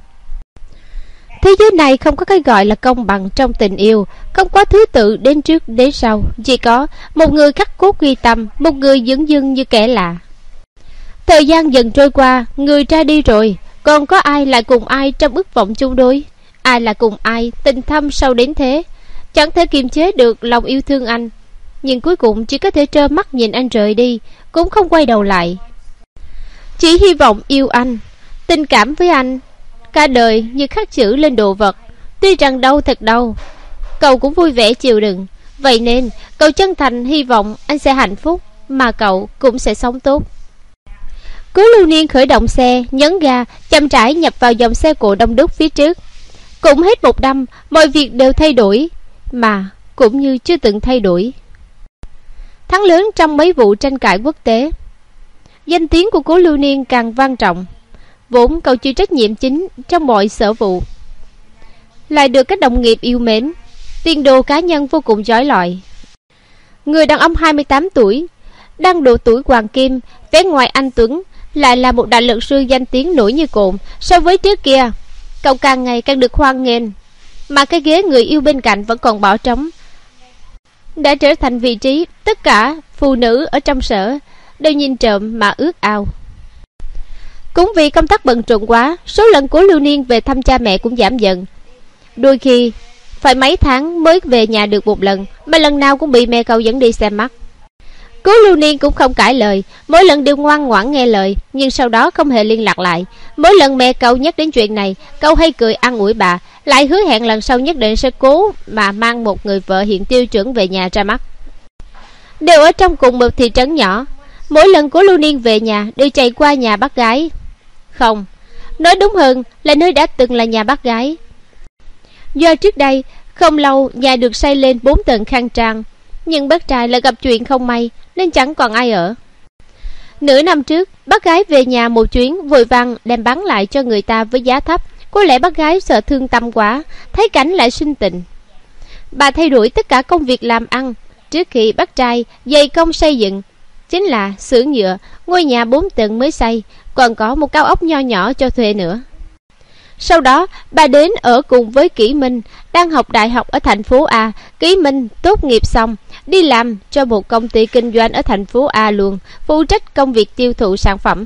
Thế giới này không có cái gọi là công bằng trong tình yêu, không có thứ tự đến trước đến sau, chỉ có một người khắc cốt ghi tâm, một người dửng dưng như kẻ lạ. Thời gian dần trôi qua, người ra đi rồi, còn có ai lại cùng ai trong ước vọng chung đôi? Ai là cùng ai tình thâm sâu đến thế? Chẳng thể kiềm chế được lòng yêu thương anh, nhưng cuối cùng chỉ có thể trơ mắt nhìn anh rời đi, cũng không quay đầu lại. Chỉ hy vọng yêu anh, tình cảm với anh, cả đời như khắc chữ lên đồ vật. Tuy rằng đau thật đau, cậu cũng vui vẻ chịu đựng. Vậy nên cậu chân thành hy vọng anh sẽ hạnh phúc, mà cậu cũng sẽ sống tốt. Cố Lưu Niên khởi động xe, nhấn ga, chậm rãi nhập vào dòng xe cộ đông đúc phía trước. Cũng hết một năm, mọi việc đều thay đổi, mà cũng như chưa từng thay đổi. Thắng lớn trong mấy vụ tranh cãi quốc tế, danh tiếng của Cố Lưu Niên càng vang trọng. Vốn cậu chịu trách nhiệm chính trong mọi sở vụ, lại được các đồng nghiệp yêu mến, tiền đồ cá nhân vô cùng chói lọi. Người đàn ông hai mươi tám tuổi, đang độ tuổi hoàng kim, vẻ ngoài anh tuấn, lại là một đại luật sư danh tiếng nổi như cồn. So với trước kia, cậu càng ngày càng được hoan nghênh, mà cái ghế người yêu bên cạnh vẫn còn bỏ trống, đã trở thành vị trí tất cả phụ nữ ở trong sở đều nhìn trộm mà ước ao. Cũng vì công tác bận rộn quá, số lần của Lưu Niên về thăm cha mẹ cũng giảm dần. Đôi khi phải mấy tháng mới về nhà được một lần, mà lần nào cũng bị mẹ cậu dẫn đi xem mắt. Cố Lưu Niên cũng không cãi lời, mỗi lần đều ngoan ngoãn nghe lời, nhưng sau đó không hề liên lạc lại. Mỗi lần mẹ cậu nhắc đến chuyện này, cậu hay cười an ủi bà, lại hứa hẹn lần sau nhất định sẽ cố mà mang một người vợ hiện tiêu chuẩn về nhà ra mắt. Đều ở trong cùng một thị trấn nhỏ, mỗi lần Cố Lưu Niên về nhà đều chạy qua nhà bác gái. Không, nói đúng hơn là nơi đã từng là nhà bác gái. Do trước đây không lâu nhà được xây lên bốn tầng khang trang, nhưng bác trai lại gặp chuyện không may nên chẳng còn ai ở. Nửa năm trước, bác gái về nhà một chuyến, vội vàng đem bán lại cho người ta với giá thấp. Có lẽ bác gái sợ thương tâm quá, thấy cảnh lại sinh tình. Bà thay đổi tất cả công việc làm ăn. Trước khi bác trai dày công xây dựng, chính là xưởng nhựa, ngôi nhà bốn tầng mới xây, còn có một cao ốc nho nhỏ cho thuê nữa. Sau đó bà đến ở cùng với Kỷ Minh, đang học đại học ở thành phố A. Kỷ Minh tốt nghiệp xong đi làm cho một công ty kinh doanh ở thành phố A luôn, phụ trách công việc tiêu thụ sản phẩm.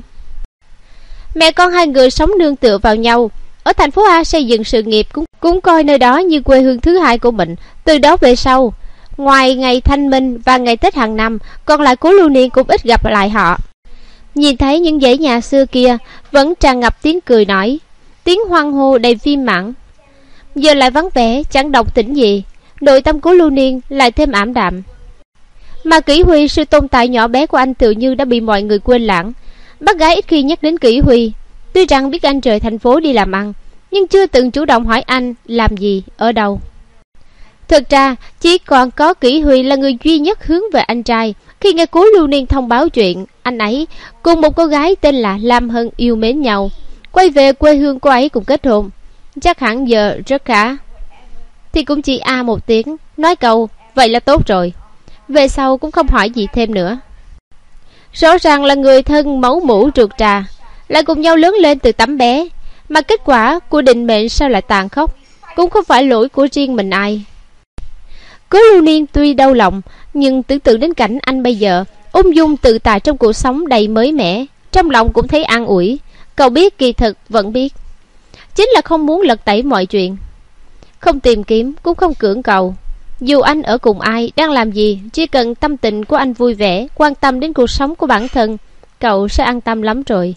Mẹ con hai người sống nương tựa vào nhau, ở thành phố A xây dựng sự nghiệp, cũng, cũng coi nơi đó như quê hương thứ hai của mình. Từ đó về sau, ngoài ngày Thanh Minh và ngày Tết hàng năm, còn lại Cố Lưu Niên cũng ít gặp lại họ. Nhìn thấy những dãy nhà xưa kia vẫn tràn ngập tiếng cười nói, tiếng hoan hô đầy viên mãn. Giờ lại vắng vẻ, chẳng động tĩnh gì, nội tâm Cố Lưu Niên lại thêm ảm đạm. Mà Kỷ Huy, sự tồn tại nhỏ bé của anh tự như đã bị mọi người quên lãng. Bác gái ít khi nhắc đến Kỷ Huy, tuy rằng biết anh rời thành phố đi làm ăn, nhưng chưa từng chủ động hỏi anh làm gì, ở đâu. Thực ra chỉ còn có Kỷ Huy là người duy nhất hướng về anh trai. Khi nghe Cố Lưu Niên thông báo chuyện anh ấy cùng một cô gái tên là Lam Hân yêu mến nhau, quay về quê hương cô ấy cùng kết hôn, chắc hẳn giờ rất khá, thì cũng chỉ a một tiếng, nói câu vậy là tốt rồi. Về sau cũng không hỏi gì thêm nữa. Rõ ràng là người thân máu mủ ruột trà, lại cùng nhau lớn lên từ tấm bé, mà kết quả của định mệnh sao lại tàn khốc, cũng không phải lỗi của riêng mình ai. Cố Lưu Niên tuy đau lòng, nhưng tưởng tượng đến cảnh anh bây giờ ung dung tự tại trong cuộc sống đầy mới mẻ, trong lòng cũng thấy an ủi. Cậu biết kỳ thực vẫn biết, chính là không muốn lật tẩy mọi chuyện, không tìm kiếm cũng không cưỡng cầu. Dù anh ở cùng ai, đang làm gì, chỉ cần tâm tình của anh vui vẻ, quan tâm đến cuộc sống của bản thân, cậu sẽ an tâm lắm rồi.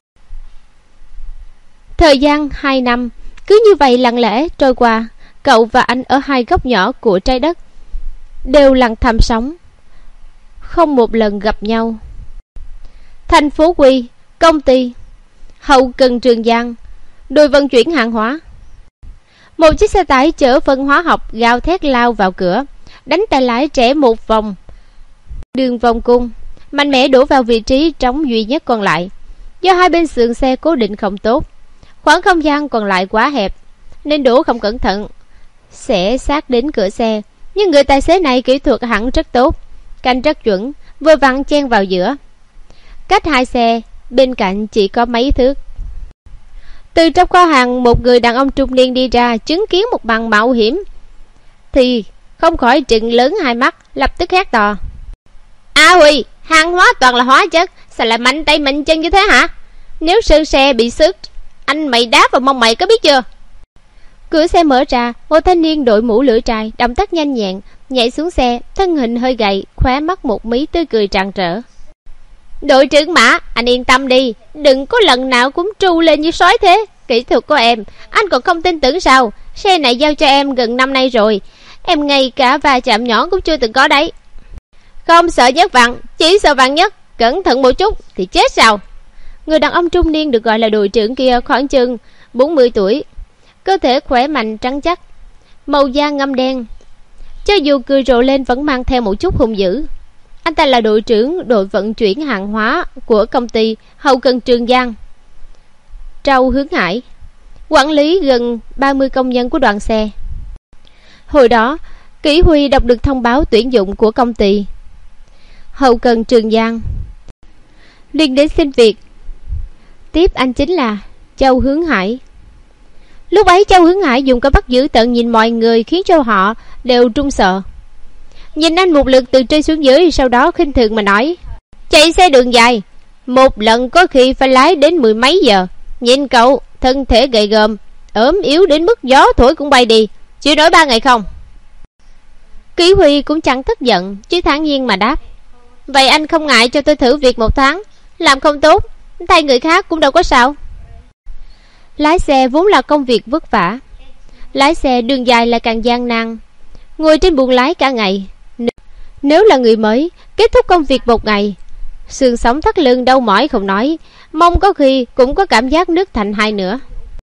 Thời gian hai năm cứ như vậy lặng lẽ trôi qua. Cậu và anh ở hai góc nhỏ của trái đất, đều lặng thầm sống, không một lần gặp nhau. Thành phố Quy, công ty, hậu cần Trường Giang, đội vận chuyển hàng hóa. Một chiếc xe tải chở phân hóa học gào thét lao vào cửa, đánh tay lái trẻ một vòng đường vòng cung, mạnh mẽ đổ vào vị trí trống duy nhất còn lại. Do hai bên sườn xe cố định không tốt, khoảng không gian còn lại quá hẹp, nên đổ không cẩn thận sẽ sát đến cửa xe. Nhưng người tài xế này kỹ thuật hẳn rất tốt, canh rất chuẩn, vừa vặn chen vào giữa. Cách hai xe bên cạnh chỉ có mấy thước. Từ trong kho hàng, một người đàn ông trung niên đi ra, chứng kiến một màn mạo hiểm thì không khỏi trừng lớn hai mắt, lập tức hét to: A Huy, hàng hóa toàn là hóa chất, sao lại mạnh tay mạnh chân như thế hả? Nếu sơn xe bị xước, anh mày đá vào mông mày, có biết chưa? Cửa xe mở ra, một thanh niên đội mũ lưỡi trai, động tác nhanh nhẹn nhảy xuống xe, thân hình hơi gầy, khóe mắt một mí tươi cười tràn trở. Đội trưởng Mã, anh yên tâm đi, đừng có lần nào cũng tru lên như sói thế. Kỹ thuật của em, anh còn không tin tưởng sao? Xe này giao cho em gần năm nay rồi, em ngay cả va chạm nhỏ cũng chưa từng có đấy. Không sợ nhất vặn, chỉ sợ vặn nhất. Cẩn thận một chút thì chết sao? Người đàn ông trung niên được gọi là đội trưởng kia khoảng chừng bốn mươi tuổi, cơ thể khỏe mạnh trắng chắc, màu da ngăm đen, cho dù cười rộ lên vẫn mang theo một chút hung dữ. Anh ta là đội trưởng đội vận chuyển hàng hóa của công ty hậu cần Trường Giang, Trâu Hướng Hải, quản lý gần ba mươi công nhân của đoàn xe. Hồi đó, Kỷ Huy đọc được thông báo tuyển dụng của công ty hậu cần Trường Giang, liền đến xin việc. Tiếp anh chính là Châu Hướng Hải. Lúc ấy Châu Hướng Hải dùng cái bắt dữ tợn nhìn mọi người, khiến cho họ đều run sợ. Nhìn anh một lượt từ trên xuống dưới, sau đó khinh thường mà nói: chạy xe đường dài, một lần có khi phải lái đến mười mấy giờ. Nhìn cậu, thân thể gầy gòm, ốm yếu đến mức gió thổi cũng bay đi, chịu nổi ba ngày không? Kỷ Huy cũng chẳng tức giận, chỉ thản nhiên mà đáp: vậy anh không ngại cho tôi thử việc một tháng, làm không tốt thay người khác cũng đâu có sao. Lái xe vốn là công việc vất vả, lái xe đường dài là càng gian nan, ngồi trên buồng lái cả ngày. Nếu là người mới, kết thúc công việc một ngày, xương sống thắt lưng đau mỏi không nói, mông có khi cũng có cảm giác nứt thành hai nửa.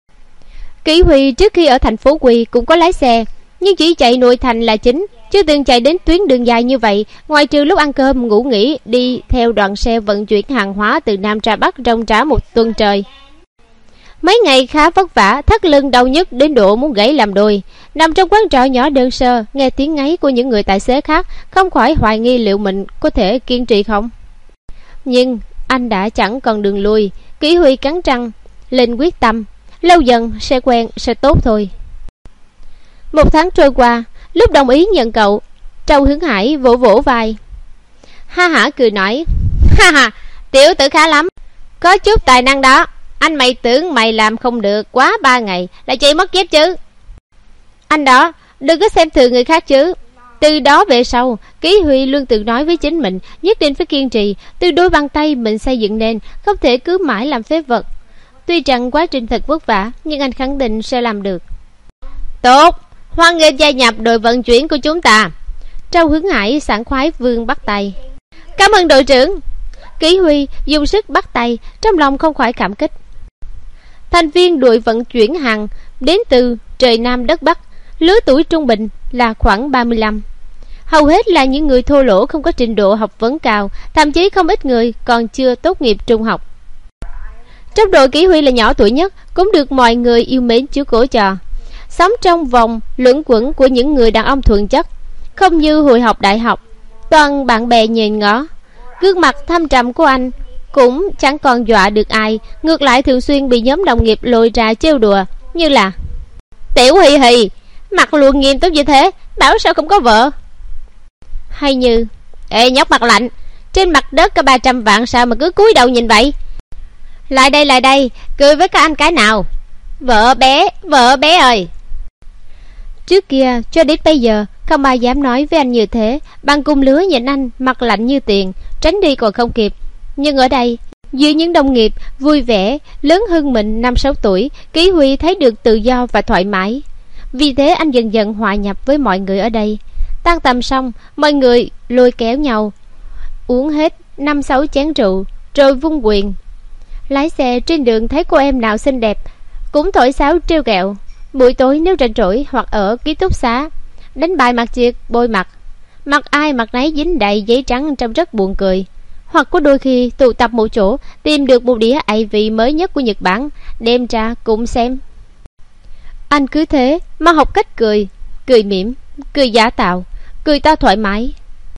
Kỷ Huy trước khi ở thành phố Quy cũng có lái xe, nhưng chỉ chạy nội thành là chính, chưa từng chạy đến tuyến đường dài như vậy, ngoại trừ lúc ăn cơm ngủ nghỉ, đi theo đoàn xe vận chuyển hàng hóa từ Nam ra Bắc rong rã một tuần trời. Mấy ngày khá vất vả, thắt lưng đau nhức đến độ muốn gãy làm đôi. Nằm trong quán trọ nhỏ đơn sơ, nghe tiếng ngáy của những người tài xế khác, không khỏi hoài nghi liệu mình có thể kiên trì không. Nhưng anh đã chẳng còn đường lui. Kỷ Huy cắn răng lên quyết tâm, lâu dần sẽ quen, sẽ tốt thôi. Một tháng trôi qua, lúc đồng ý nhận cậu, Trâu Hướng Hải vỗ vỗ vai, ha hả cười nói: ha ha, tiểu tử khá lắm, có chút tài năng đó. Anh mày tưởng mày làm không được quá ba ngày là chạy mất dép chứ? Anh đó, đừng có xem thường người khác chứ. Từ đó về sau, Kỷ Huy luôn tự nói với chính mình nhất định phải kiên trì. Từ đôi bàn tay mình xây dựng nên, không thể cứ mãi làm phế vật. Tuy rằng quá trình thật vất vả, nhưng anh khẳng định sẽ làm được. Tốt, hoan nghênh gia nhập đội vận chuyển của chúng ta. Trâu Hướng Hải sảng khoái vươn bắt tay. Cảm ơn đội trưởng. Kỷ Huy dùng sức bắt tay, trong lòng không khỏi cảm kích. Thành viên đội vận chuyển hàng đến từ trời Nam đất Bắc, lứa tuổi trung bình là khoảng ba mươi lăm. Hầu hết là những người thô lỗ, không có trình độ học vấn cao, thậm chí không ít người còn chưa tốt nghiệp trung học. Trong đội, Kỷ Huy là nhỏ tuổi nhất, cũng được mọi người yêu mến chiếu cố cho. Sống trong vòng luẩn quẩn của những người đàn ông thuần chất, không như hồi học đại học, toàn bạn bè nhìn ngó. Gương mặt thâm trầm của anh cũng chẳng còn dọa được ai, ngược lại thường xuyên bị nhóm đồng nghiệp lôi ra trêu đùa, như là: Tiểu Hì Hì, mặt luôn nghiêm túc như thế, bảo sao không có vợ? Hay như: Ê nhóc mặt lạnh, trên mặt đất có ba trăm vạn sao mà cứ cúi đầu nhìn vậy? Lại đây lại đây, cười với các anh cái nào. Vợ bé, vợ bé ơi. Trước kia cho đến bây giờ, Không ai dám nói với anh như thế. Bằng cùng lứa nhìn anh mặt lạnh như tiền, tránh đi còn không kịp. Nhưng ở đây, dưới những đồng nghiệp vui vẻ lớn hơn mình năm sáu tuổi, Kỷ Huy thấy được tự do và thoải mái. Vì thế anh dần dần hòa nhập với mọi người ở đây. Tan tầm xong, mọi người lôi kéo nhau uống hết năm sáu chén rượu rồi vung quyền. Lái xe trên đường thấy cô em nào xinh đẹp cũng thổi sáo trêu ghẹo. Buổi tối nếu rảnh rỗi hoặc ở ký túc xá, đánh bài mặt triệt bôi mặt, mặt ai mặt nấy dính đầy giấy trắng trông rất buồn cười. Hoặc có đôi khi tụ tập một chỗ, tìm được một đĩa ạy vị mới nhất của Nhật Bản, đem ra cùng xem. Anh cứ thế mà học cách cười, cười mỉm, cười giả tạo, cười to thoải mái.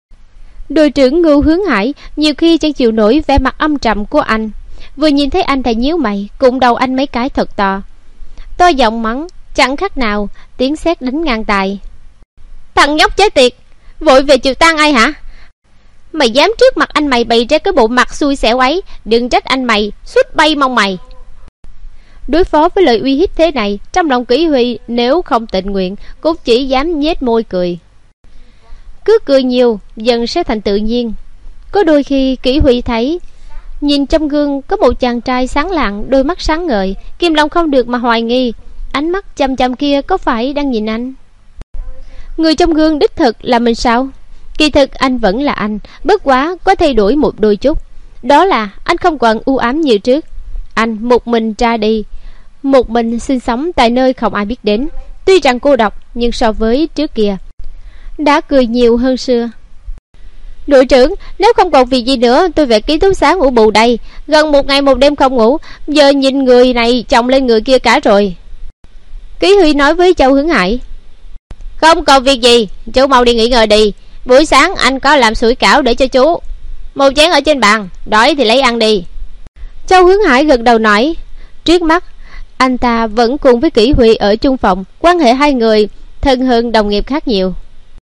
Đội trưởng Ngưu Hướng Hải nhiều khi chẳng chịu nổi vẻ mặt âm trầm của anh, vừa nhìn thấy anh thầy nhíu mày, cũng đầu anh mấy cái thật to. To giọng mắng chẳng khác nào tiếng sét đánh ngang tai. Thằng nhóc chết tiệt, vội về chiều tang ai hả? Mày dám trước mặt anh mày bày ra cái bộ mặt xui xẻo ấy, đừng trách anh mày suýt bay mong mày. Đối phó với lời uy hiếp thế này, trong lòng Kỷ Huy nếu không tình nguyện cũng chỉ dám nhếch môi cười. Cứ cười nhiều dần sẽ thành tự nhiên. Có đôi khi Kỷ Huy thấy nhìn trong gương có một chàng trai sáng lạng, đôi mắt sáng ngời, Kim Long không được mà hoài nghi ánh mắt chăm chăm kia có phải đang nhìn anh. Người trong gương đích thực là mình sao? Kỳ thực anh vẫn là anh, bất quá có thay đổi một đôi chút. Đó là anh không còn u ám như trước. Anh một mình ra đi, một mình sinh sống tại nơi không ai biết đến. Tuy rằng cô độc, nhưng so với trước kia đã cười nhiều hơn xưa. Đội trưởng, nếu không còn việc gì nữa, tôi về ký túc xá ngủ bù đây. Gần một ngày một đêm không ngủ, giờ nhìn người này chồng lên người kia cả rồi. Kỷ Huy nói với Châu Hướng Hải. Không còn việc gì, chú mau đi nghỉ ngơi đi. Buổi sáng anh có làm sủi cảo để cho chú. Một chén ở trên bàn, đói thì lấy ăn đi. Châu Hướng Hải gật đầu nói. Trước mắt anh ta vẫn cùng với Kỷ Huy ở chung phòng, quan hệ hai người thân hơn đồng nghiệp khác nhiều.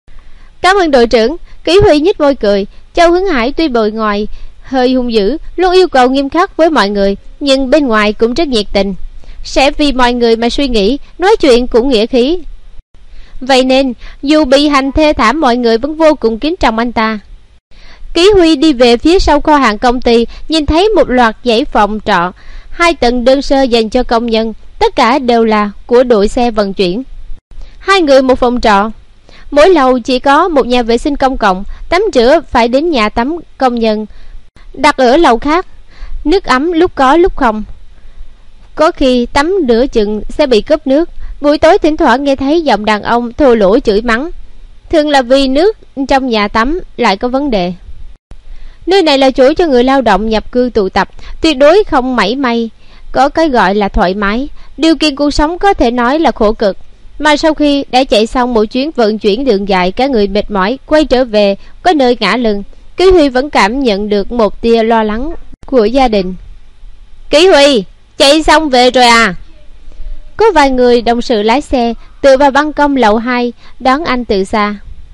Cảm ơn đội trưởng. Kỷ Huy nhếch môi cười. Châu Hướng Hải tuy bề ngoài hơi hung dữ, luôn yêu cầu nghiêm khắc với mọi người, nhưng bên ngoài cũng rất nhiệt tình, sẽ vì mọi người mà suy nghĩ, nói chuyện cũng nghĩa khí. Vậy nên dù bị hành thê thảm, mọi người vẫn vô cùng kính trọng anh ta. Kỷ Huy đi về phía sau kho hàng công ty, nhìn thấy một loạt dãy phòng trọ hai tầng đơn sơ dành cho công nhân, tất cả đều là của đội xe vận chuyển. Hai người một phòng trọ, mỗi lầu chỉ có một nhà vệ sinh công cộng, tắm rửa phải đến nhà tắm công nhân đặt ở lầu khác. Nước ấm lúc có lúc không, có khi tắm nửa chừng sẽ bị cúp nước. Buổi tối thỉnh thoảng nghe thấy giọng đàn ông thô lỗ chửi mắng, thường là vì nước trong nhà tắm lại có vấn đề. Nơi này là chỗ cho người lao động nhập cư tụ tập, tuyệt đối không mảy may có cái gọi là thoải mái. Điều kiện cuộc sống có thể nói là khổ cực. Mà sau khi đã chạy xong một chuyến vận chuyển đường dài, cả người mệt mỏi quay trở về có nơi ngả lưng, Kỷ Huy vẫn cảm nhận được một tia lo lắng của gia đình. Kỷ Huy, chạy xong về rồi à? Có vài người đồng sự lái xe tự vào ban công lầu hai đón anh từ xa.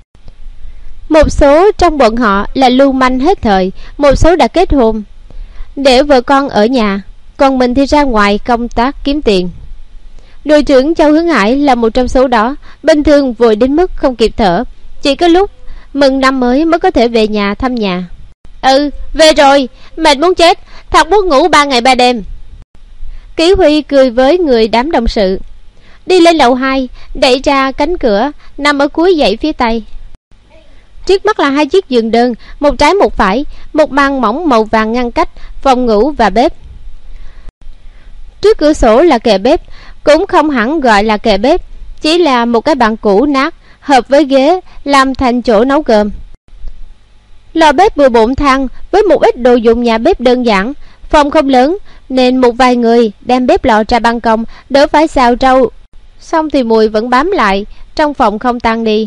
Một số trong bọn họ là lưu manh hết thời, một số đã kết hôn để vợ con ở nhà, còn mình thì ra ngoài công tác kiếm tiền. Đội trưởng Châu Hướng Hải là một trong số đó. Bình thường vội đến mức không kịp thở, chỉ có lúc mừng năm mới mới có thể về nhà thăm nhà. Ừ, về rồi, mệt muốn chết, thật muốn ngủ ba ngày ba đêm. Kỷ Huy cười với người đám đồng sự, đi lên lầu hai, đẩy ra cánh cửa nằm ở cuối dãy phía tây. Trước mắt là hai chiếc giường đơn, một trái một phải, một màn mỏng màu vàng ngăn cách phòng ngủ và bếp. Trước cửa sổ là kệ bếp, cũng không hẳn gọi là kệ bếp, chỉ là một cái bàn cũ nát hợp với ghế làm thành chỗ nấu cơm. Lò bếp vừa bộn than với một ít đồ dùng nhà bếp đơn giản. Phòng không lớn nên một vài người đem bếp lò ra ban công, đỡ phải xào rau, xong thì mùi vẫn bám lại trong phòng không tan đi.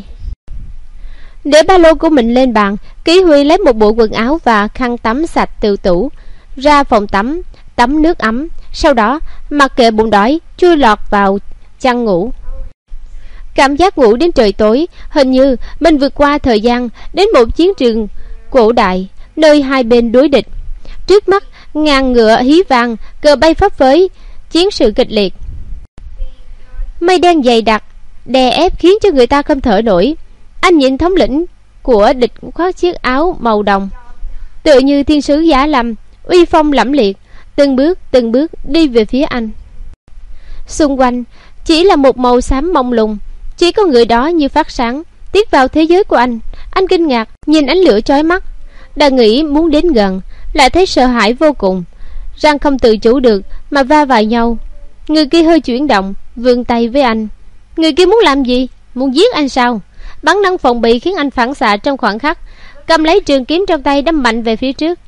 Để ba lô của mình lên bàn, Kỷ Huy lấy một bộ quần áo và khăn tắm sạch từ tủ ra phòng tắm, tắm nước ấm, sau đó mặc kệ bụng đói chui lọt vào chăn ngủ. Cảm giác ngủ đến trời tối, hình như mình vượt qua thời gian đến một chiến trường cổ đại, nơi hai bên đối địch. Trước mắt ngàn ngựa hí vang, cờ bay phấp phới, chiến sự kịch liệt. Mây đen dày đặc đè ép khiến cho người ta không thở nổi. Anh nhìn thống lĩnh của địch khoác chiếc áo màu đồng, tựa như thiên sứ giá lâm, uy phong lẫm liệt, từng bước từng bước đi về phía anh. Xung quanh chỉ là một màu xám mông lung, chỉ có người đó như phát sáng tiến vào thế giới của anh. Anh kinh ngạc nhìn ánh lửa chói mắt, đã nghĩ muốn đến gần, lại thấy sợ hãi vô cùng, răng không tự chủ được mà va vào nhau. Người kia hơi chuyển động, vươn tay với anh. Người kia muốn làm gì? Muốn giết anh sao? Bản năng phòng bị khiến anh phản xạ trong khoảnh khắc, cầm lấy trường kiếm trong tay đâm mạnh về phía trước.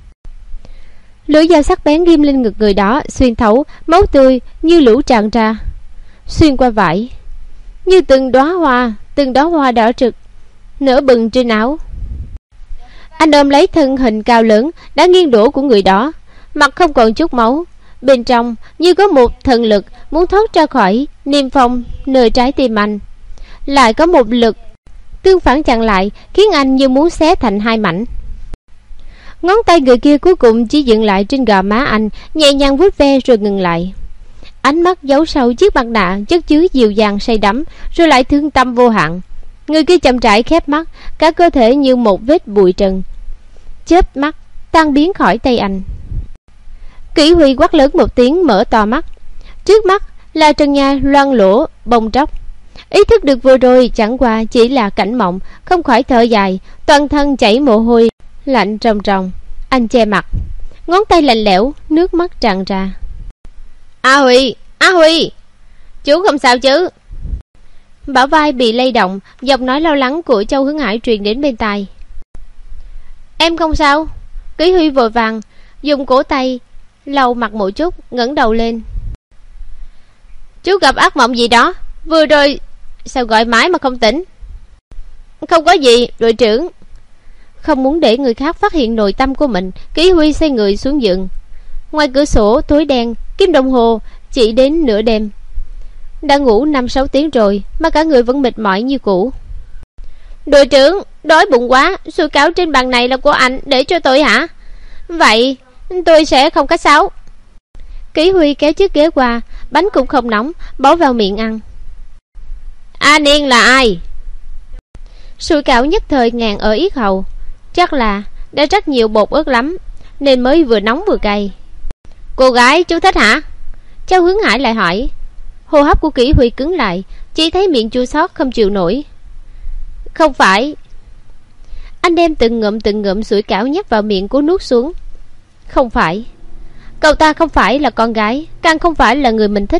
Lưỡi dao sắc bén ghim lên ngực người đó, xuyên thấu, máu tươi như lũ tràn ra, xuyên qua vải, như từng đóa hoa, từng đóa hoa đỏ rực nở bừng trên áo. Anh ôm lấy thân hình cao lớn đã nghiêng đổ của người đó, mặt không còn chút máu, bên trong như có một thần lực muốn thoát ra khỏi niêm phong nơi trái tim anh, lại có một lực tương phản chặn lại, khiến anh như muốn xé thành hai mảnh. Ngón tay người kia cuối cùng chỉ dừng lại trên gò má anh, nhẹ nhàng vuốt ve rồi ngừng lại. Ánh mắt giấu sau chiếc mặt nạ chất chứa dịu dàng say đắm, rồi lại thương tâm vô hạn. Người kia chậm rãi khép mắt, cả cơ thể như một vết bụi trần, chớp mắt tan biến khỏi tay anh. Kỷ Huy quát lớn một tiếng, mở to mắt. Trước mắt là trần nhà loang lỗ bông tróc. Ý thức được vừa rồi chẳng qua chỉ là cảnh mộng, không khỏi thở dài, toàn thân chảy mồ hôi lạnh ròng ròng. Anh che mặt, ngón tay lạnh lẽo, nước mắt tràn ra. A Huy, A Huy, chú không sao chứ? Bả vai bị lay động, giọng nói lo lắng của Châu Hướng Hải truyền đến bên tai. Em không sao. Kỷ Huy vội vàng dùng cổ tay lau mặt một chút, ngẩng đầu lên. Chú gặp ác mộng gì đó? Vừa rồi sao gọi mãi mà không tỉnh? Không có gì, đội trưởng. Không muốn để người khác phát hiện nội tâm của mình, Kỷ Huy xoay người xuống giường. Ngoài cửa sổ tối đen, kim đồng hồ chỉ đến nửa đêm. Đã ngủ năm sáu tiếng rồi mà cả người vẫn mệt mỏi như cũ. Đội trưởng, đói bụng quá. Sủi cảo trên bàn này là của anh, để cho tôi hả? Vậy tôi sẽ không khách sáo. Kỷ Huy kéo chiếc ghế qua, bánh cũng không nóng, bỏ vào miệng ăn. A Niên là ai? Sủi cảo nhất thời ngàn ở yết hầu. Chắc là đã rất nhiều bột ớt lắm, nên mới vừa nóng vừa cay. Cô gái chú thích hả? Châu Hướng Hải lại hỏi. Hô hấp của Kỷ Huy cứng lại, chỉ thấy miệng chua xót không chịu nổi. Không phải. Anh đem từng ngụm từng ngụm sủi cảo nhét vào miệng của nuốt xuống. Không phải. Cậu ta không phải là con gái, càng không phải là người mình thích.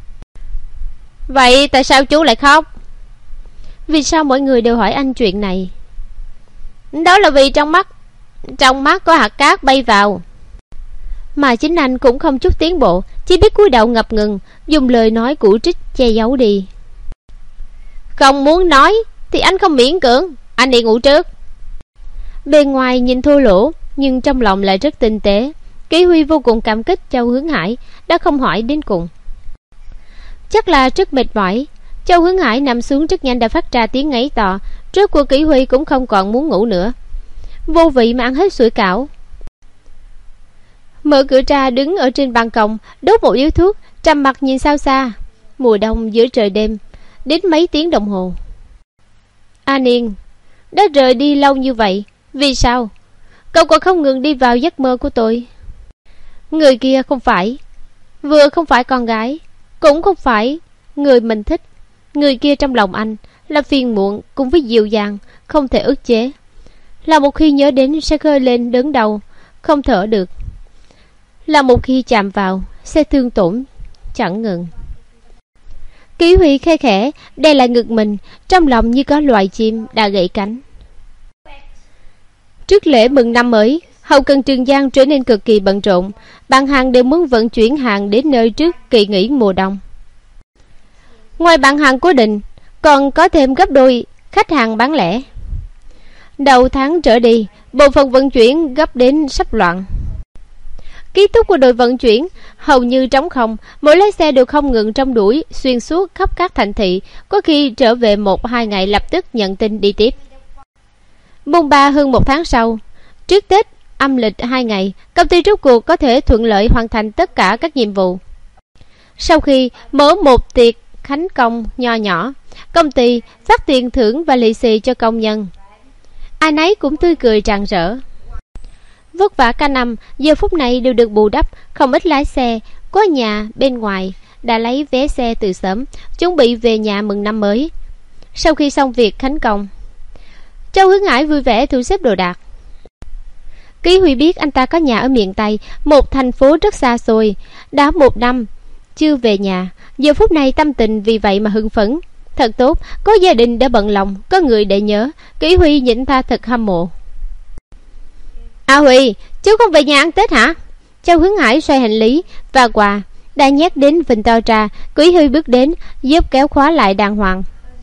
Vậy tại sao chú lại khóc? Vì sao mọi người đều hỏi anh chuyện này? Đó là vì trong mắt Trong mắt có hạt cát bay vào. Mà chính anh cũng không chút tiến bộ, chỉ biết cúi đầu ngập ngừng, dùng lời nói cũ trích che giấu đi. Không muốn nói thì anh không miễn cưỡng, anh đi ngủ trước. Bên ngoài nhìn thô lỗ, nhưng trong lòng lại rất tinh tế. Kỷ Huy vô cùng cảm kích Châu Hướng Hải đã không hỏi đến cùng. Chắc là rất mệt mỏi, Châu Hướng Hải nằm xuống rất nhanh đã phát ra tiếng ngáy to. Trước của Kỷ Huy cũng không còn muốn ngủ nữa, vô vị mà ăn hết sủi cảo. Mở cửa ra, đứng ở trên ban công, đốt một điếu thuốc, trầm mặt nhìn sao xa. Mùa đông giữa trời đêm, đến mấy tiếng đồng hồ. A Niên đã rời đi lâu như vậy, vì sao cậu còn không ngừng đi vào giấc mơ của tôi? Người kia không phải, vừa không phải con gái, cũng không phải người mình thích. Người kia trong lòng anh là phiền muộn cùng với dịu dàng, không thể ức chế, là một khi nhớ đến sẽ khơi lên đớn đau, không thở được, là một khi chạm vào sẽ thương tổn chẳng ngừng. Kỷ Huy khe khẽ đè lại ngực mình, trong lòng như có loài chim đã gãy cánh. Trước lễ mừng năm mới, hậu cần Trường Giang trở nên cực kỳ bận rộn. Bạn hàng đều muốn vận chuyển hàng đến nơi trước kỳ nghỉ mùa đông. Ngoài bạn hàng cố định, còn có thêm gấp đôi khách hàng bán lẻ. Đầu tháng trở đi, bộ phận vận chuyển gấp đến sắp loạn. Ký túc của đội vận chuyển hầu như trống không, mỗi lái xe đều không ngừng trong đuổi xuyên suốt khắp các thành thị, có khi trở về một hai ngày lập tức nhận tin đi tiếp. Bôn ba hơn một tháng sau, trước Tết âm lịch hai ngày, công ty rốt cuộc có thể thuận lợi hoàn thành tất cả các nhiệm vụ. Sau khi mở một tiệc khánh công nho nhỏ, Công ty phát tiền thưởng và lì xì cho công nhân. Ai nấy cũng tươi cười rạng rỡ. Vất vả cả năm, giờ phút này đều được bù đắp. Không ít lái xe có nhà bên ngoài đã lấy vé xe từ sớm, chuẩn bị về nhà mừng năm mới. Sau khi xong việc khánh công, Châu Hướng Hải vui vẻ thu xếp đồ đạc. Ký Huy biết anh ta có nhà ở miền Tây, một thành phố rất xa xôi, đã một năm chưa về nhà. Giờ phút này tâm tình vì vậy mà hưng phấn. Thật tốt, có gia đình để bận lòng, có người để nhớ. Ký Huy nhìn ta thật hâm mộ. À Huy, chú không về nhà ăn Tết hả? Châu Hướng Hải xoay hành lý và quà đã nhét đến phình to ra. Ký Huy bước đến giúp kéo khóa lại đàng hoàng.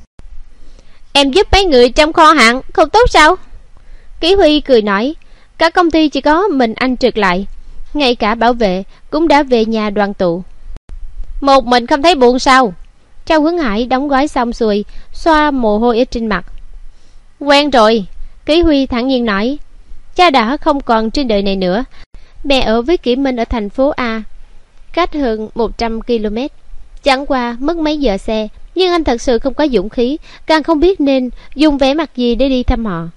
Em giúp mấy người trong kho hàng không tốt sao? Ký Huy cười nói, cả công ty chỉ có mình anh trực lại, ngay cả bảo vệ cũng đã về nhà đoàn tụ. Một mình không thấy buồn sao? Châu Hướng Hải đóng gói xong xuôi, xoa mồ hôi ở trên mặt. Quen rồi, Ký Huy thản nhiên nói. Cha đã không còn trên đời này nữa. Mẹ ở với Kỷ Minh ở thành phố A, cách hơn một trăm ki lô mét. Chẳng qua mất mấy giờ xe, nhưng anh thật sự không có dũng khí, càng không biết nên dùng vẻ mặt gì để đi thăm họ.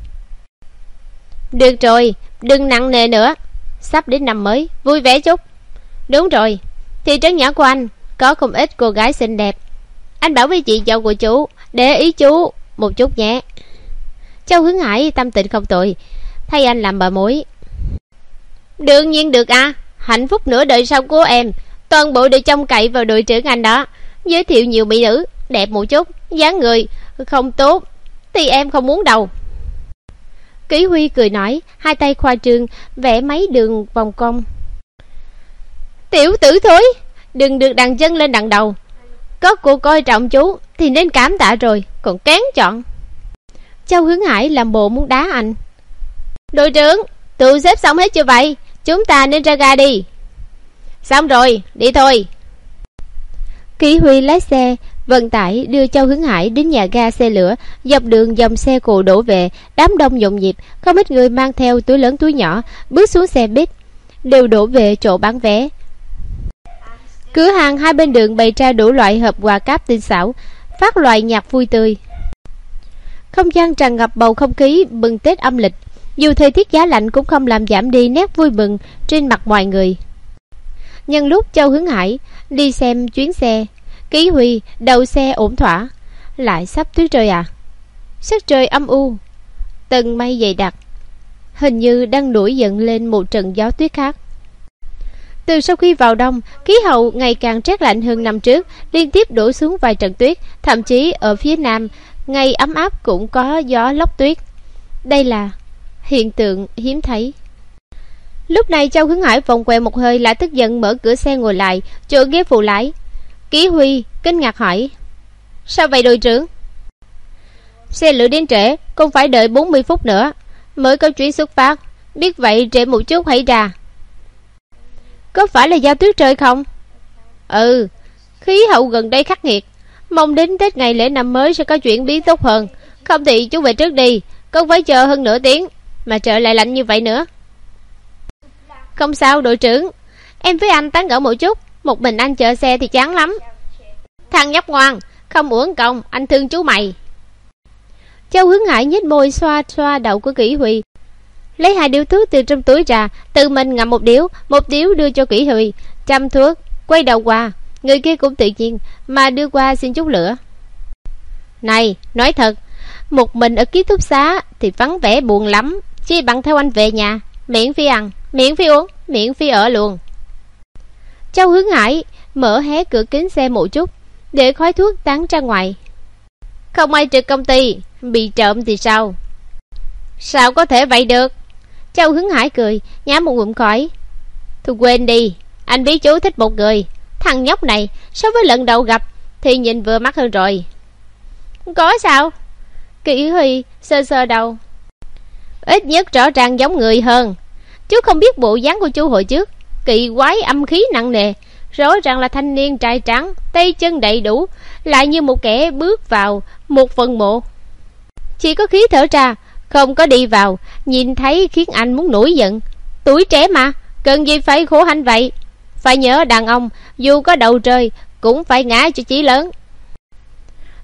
Được rồi, đừng nặng nề nữa, sắp đến năm mới, vui vẻ chút. Đúng rồi, thị trấn nhỏ của anh có không ít cô gái xinh đẹp. Anh bảo với chị dâu của chú để ý chú một chút nhé. Châu Hướng Hải tâm tình không tồi, thay anh làm bà mối. Đương nhiên được à, hạnh phúc nửa đời sau của em toàn bộ đều trông cậy vào đội trưởng anh đó. Giới thiệu nhiều mỹ nữ đẹp một chút, dáng người không tốt thì em không muốn đâu. Kỷ Huy cười nói, hai tay khoa trương vẽ mấy đường vòng cong. Tiểu tử thối, đừng được đằng chân lên đằng đầu. Có cô coi trọng chú thì nên cảm tạ rồi, còn kén chọn. Châu Hướng Hải làm bộ muốn đá anh. Đội trưởng, tự xếp xong hết chưa vậy? Chúng ta nên ra ga đi. Xong rồi, đi thôi. Kỷ Huy lái xe vận tải đưa Châu Hướng Hải đến nhà ga xe lửa. Dọc đường dòng xe cộ đổ về, đám đông nhộn nhịp, không ít người mang theo túi lớn túi nhỏ bước xuống xe buýt, đều đổ về chỗ bán vé. Cửa hàng hai bên đường bày ra đủ loại hộp quà cáp tinh xảo, phát loại nhạc vui tươi. Không gian tràn ngập bầu không khí mừng Tết âm lịch. Dù thời tiết giá lạnh cũng không làm giảm đi nét vui mừng trên mặt mọi người. Nhân lúc Châu Hướng Hải đi xem chuyến xe, Kỷ Huy đậu xe ổn thỏa. Lại sắp tuyết rơi à? Sắc trời âm u, tầng mây dày đặc, hình như đang nổi giận lên một trận gió tuyết khác. Từ sau khi vào đông, khí hậu ngày càng rét lạnh hơn năm trước, liên tiếp đổ xuống vài trận tuyết. Thậm chí ở phía nam, ngày ấm áp cũng có gió lốc tuyết. Đây là hiện tượng hiếm thấy. Lúc này Châu Hướng Hải vòng quẹo một hơi, lại tức giận mở cửa xe ngồi lại chỗ ghế phụ lái. Kỷ Huy kinh ngạc hỏi, sao vậy đội trưởng? Xe lửa đến trễ, còn phải đợi bốn mươi phút nữa mới có chuyến xuất phát. Biết vậy trễ một chút hãy ra. Có phải là do tuyết rơi không? Ừ, khí hậu gần đây khắc nghiệt, mong đến Tết ngày lễ năm mới sẽ có chuyển biến tốt hơn. Không thì chú về trước đi, không phải chờ hơn nửa tiếng mà trời lại lạnh như vậy nữa. Không sao đội trưởng, em với anh tán gẫu một chút. Một mình anh chờ xe thì chán lắm. Thằng nhóc ngoan, không uổng công, anh thương chú mày. Châu Hướng Hải nhếch môi xoa xoa đầu của Kỷ Huy, lấy hai điếu thuốc từ trong túi ra, tự mình ngậm một điếu, một điếu đưa cho Kỷ Huy, chăm thuốc, quay đầu qua. Người kia cũng tự nhiên mà đưa qua xin chút lửa. Này, nói thật, một mình ở ký túc xá thì vắng vẻ buồn lắm, chi bằng theo anh về nhà, miễn phí ăn, miễn phí uống, miễn phí ở luôn. Châu Hướng Hải mở hé cửa kính xe một chút, để khói thuốc tán ra ngoài. Không ai trực công ty, bị trộm thì sao? Sao có thể vậy được? Châu Hướng Hải cười, nhả một ngụm khói. Thôi quên đi, anh biết chú thích một người. Thằng nhóc này so với lần đầu gặp thì nhìn vừa mắt hơn rồi. Có sao? Kỷ Huy sơ sơ đầu. Ít nhất rõ ràng giống người hơn. Chú không biết bộ dáng của chú hồi trước, kỳ quái âm khí nặng nề, rõ ràng là thanh niên trai trắng, tay chân đầy đủ, lại như một kẻ bước vào một phần mộ. Chỉ có khí thở ra, không có đi vào, nhìn thấy khiến anh muốn nổi giận. Tuổi trẻ mà, cần gì phải khổ hạnh vậy? Phải nhớ đàn ông dù có đầu rơi cũng phải ngã cho chí lớn.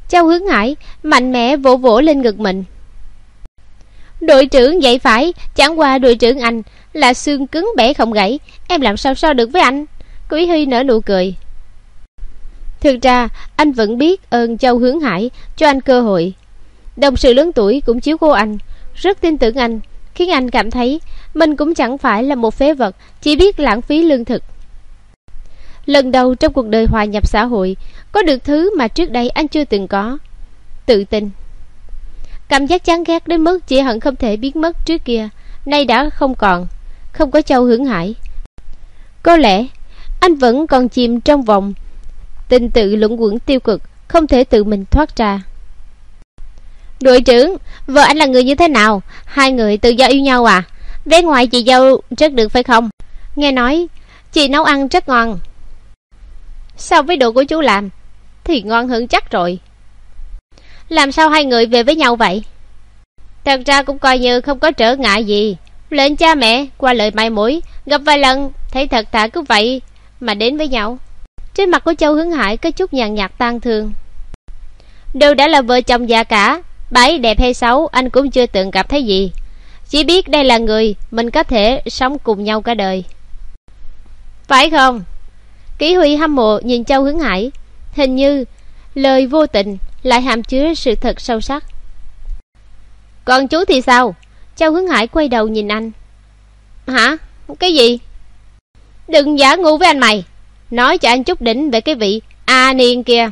Châu Hướng Hải mạnh mẽ vỗ vỗ lên ngực mình. Đội trưởng vậy phải, chẳng qua đội trưởng anh là xương cứng bẻ không gãy, em làm sao so được với anh. Quý Huy nở nụ cười. Thực ra anh vẫn biết ơn Châu Hướng Hải cho anh cơ hội. Đồng sự lớn tuổi cũng chiếu cố anh, rất tin tưởng anh, khiến anh cảm thấy mình cũng chẳng phải là một phế vật chỉ biết lãng phí lương thực. Lần đầu trong cuộc đời hòa nhập xã hội, có được thứ mà trước đây anh chưa từng có: tự tin. Cảm giác chán ghét đến mức chỉ hận không thể biến mất trước kia nay đã không còn. Không có Châu Hướng Hải, có lẽ anh vẫn còn chìm trong vòng tình tự luẩn quẩn tiêu cực, không thể tự mình thoát ra. Đội trưởng, vợ anh là người như thế nào? Hai người tự do yêu nhau à? Vẻ ngoài chị dâu rất được phải không? Nghe nói chị nấu ăn rất ngon. So với đồ của chú làm thì ngon hơn chắc rồi. Làm sao hai người về với nhau vậy? Thật ra cũng coi như không có trở ngại gì. Lệnh cha mẹ qua lời mai mối, gặp vài lần thấy thật thà cứ vậy mà đến với nhau. Trên mặt của Châu Hướng Hải có chút nhàn nhạt tang thương. Đều đã là vợ chồng già cả, bà ấy đẹp hay xấu anh cũng chưa từng gặp thấy gì, chỉ biết đây là người mình có thể sống cùng nhau cả đời. Phải không? Kỷ Huy hâm mộ nhìn Châu Hướng Hải, hình như lời vô tình lại hàm chứa sự thật sâu sắc. Còn chú thì sao? Châu Hướng Hải quay đầu nhìn anh. Hả? Cái gì? Đừng giả ngu với anh mày. Nói cho anh chút đỉnh về cái vị A Niên kia.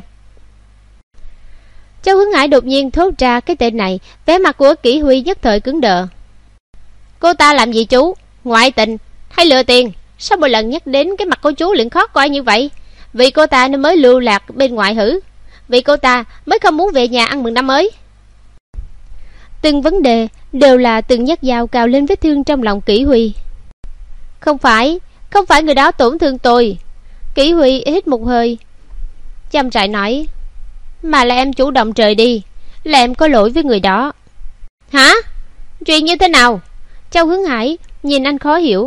Châu Hướng Hải đột nhiên thốt ra cái tên này, vẻ mặt của Kỷ Huy nhất thời cứng đờ. Cô ta làm gì chú? Ngoại tình hay lừa tiền? Sao mỗi lần nhắc đến cái mặt của chú liền khó coi như vậy? Vì cô ta nên mới lưu lạc bên ngoài hử? Vì cô ta mới không muốn về nhà ăn mừng năm mới? Từng vấn đề đều là từng nhát dao cào lên vết thương trong lòng Kỷ Huy. Không phải, không phải người đó tổn thương tôi. Kỷ Huy hít một hơi, chăm trại nói. Mà là em chủ động rời đi, là em có lỗi với người đó. Hả? Chuyện như thế nào? Châu Hướng Hải nhìn anh khó hiểu.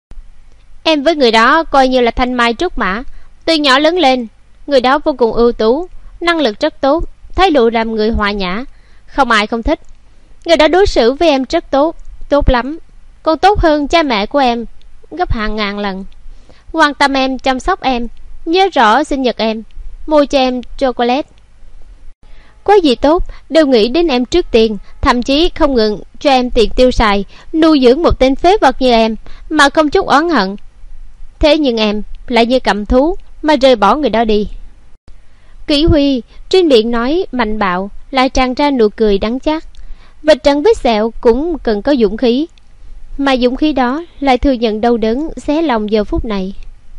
Em với người đó coi như là thanh mai trúc mã, từ nhỏ lớn lên. Người đó vô cùng ưu tú, năng lực rất tốt, thái độ làm người hòa nhã, không ai không thích. Người đó đối xử với em rất tốt, tốt lắm, còn tốt hơn cha mẹ của em gấp hàng ngàn lần. Quan tâm em, chăm sóc em, nhớ rõ sinh nhật em, mua cho em chocolate. Có gì tốt đều nghĩ đến em trước tiên, thậm chí không ngừng cho em tiền tiêu xài, nuôi dưỡng một tên phế vật như em mà không chút oán hận. Thế nhưng em lại như cầm thú mà rời bỏ người đó đi. Kỷ Huy trên miệng nói mạnh bạo, lại tràn ra nụ cười đắng chát. Vạch trần vết sẹo cũng cần có dũng khí, mà dũng khí đó lại thừa nhận đau đớn xé lòng giờ phút này.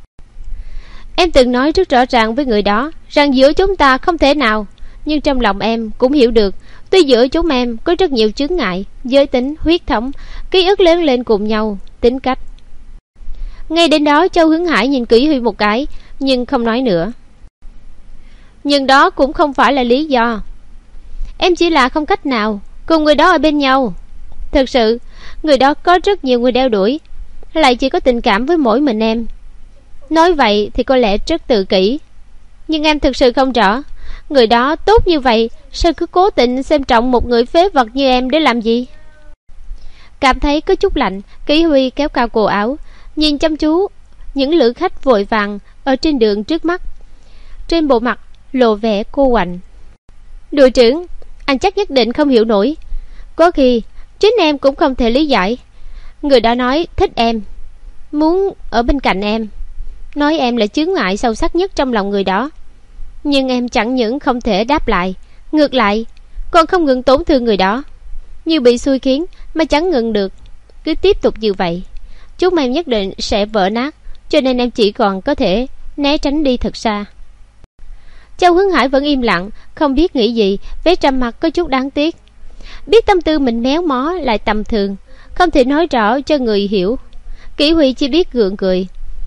Em từng nói rất rõ ràng với người đó rằng giữa chúng ta không thể nào, nhưng trong lòng em cũng hiểu được, tuy giữa chúng em có rất nhiều chướng ngại, giới tính, huyết thống, ký ức lớn lên cùng nhau, tính cách. Ngay đến đó Châu Hướng Hải nhìn Kỷ Huy một cái, nhưng không nói nữa. Nhưng đó cũng không phải là lý do. Em chỉ là không cách nào cùng người đó ở bên nhau. Thực sự người đó có rất nhiều người đeo đuổi, lại chỉ có tình cảm với mỗi mình em. Nói vậy thì có lẽ rất tự kỷ, nhưng em thực sự không rõ người đó tốt như vậy, sao cứ cố tình xem trọng một người phế vật như em để làm gì? Cảm thấy có chút lạnh, Kỷ Huy kéo cao cổ áo, nhìn chăm chú những lữ khách vội vàng ở trên đường trước mắt. Trên bộ mặt lộ vẻ cô quạnh. Đội trưởng, anh chắc nhất định không hiểu nổi. Có khi chính em cũng không thể lý giải. Người đó nói thích em, muốn ở bên cạnh em, nói em là chướng ngại sâu sắc nhất trong lòng người đó. Nhưng em chẳng những không thể đáp lại, ngược lại còn không ngừng tổn thương người đó, như bị xui khiến mà chẳng ngừng được. Cứ tiếp tục như vậy, chúng em nhất định sẽ vỡ nát, cho nên em chỉ còn có thể né tránh đi thật xa. Châu Hướng Hải vẫn im lặng, không biết nghĩ gì, vẻ trầm mặt có chút đáng tiếc. Biết tâm tư mình méo mó lại tầm thường, không thể nói rõ cho người hiểu. Kỷ Huy chỉ biết gượng cười,